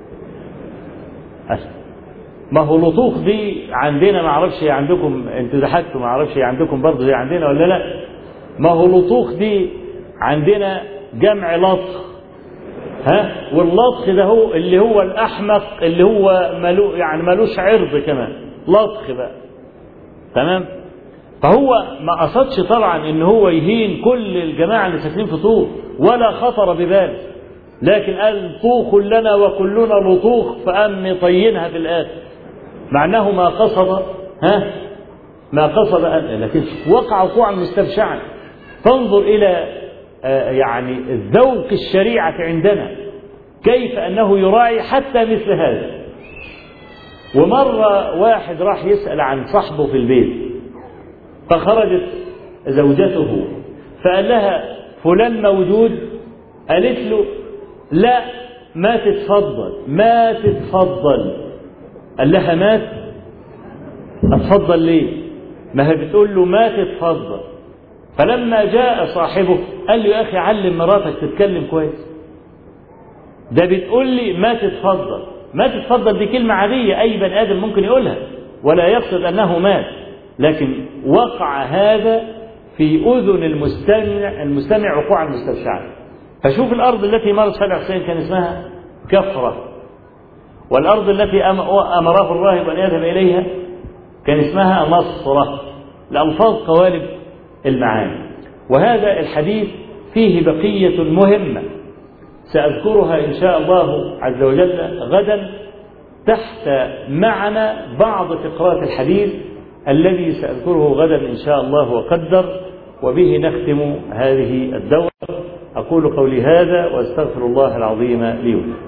Speaker 1: ما هو لطوخ دي عندنا ما اعرفش هي عندكم، انتوا ضحكتوا ما اعرفش هي عندكم برضه زي عندنا ولا لا. ما هو لطوخ دي عندنا جمع لطخ، واللطخ ده هو اللي هو الأحمق اللي هو ملوش عرض كمان، لطخ بقى. تمام؟ فهو ما قصدش طبعا ان هو يهين كل الجماعة اللي ساكنين في طوخ، ولا خطر بباله، لكن قال طوخ لنا وكلنا لطوخ فقام مطينها في الآخر، مع أنه ما قصد ما قصد لكن وقع وقوعا مستبشعا. فانظر إلى يعني ذوق الشريعة عندنا، كيف أنه يراعي حتى مثل هذا. ومرة واحد راح يسأل عن صاحبه في البيت، فخرجت زوجته فقال لها فلان موجود؟ قالت له لا ما تتفضل ما تتفضل. قال لها مات؟ أتفضل ليه؟ ما هي بتقول له ما تتفضل. فلما جاء صاحبه قال له يا أخي علم مراتك تتكلم كويس، ده بتقول لي ما تتفضل. ما تتفضل دي كلمة عادية أي بني آدم ممكن يقولها ولا يقصد أنه مات، لكن وقع هذا في أذن المستمع وقوعا مستبشعا. فشوف الأرض التي مارس فيها الحسين كان اسمها كفرة، والأرض التي أمره الراهب أن يذهب إليها كان اسمها نصرة. الألفاظ قوالب المعاني. وهذا الحديث فيه بقية مهمة سأذكرها إن شاء الله عز وجل غدا تحت معنى بعض فقرات الحديث الذي سأذكره غدا إن شاء الله وقدر. وبه نختم هذه الدورة. أقول قولي هذا وأستغفر الله العظيم لي ولكم.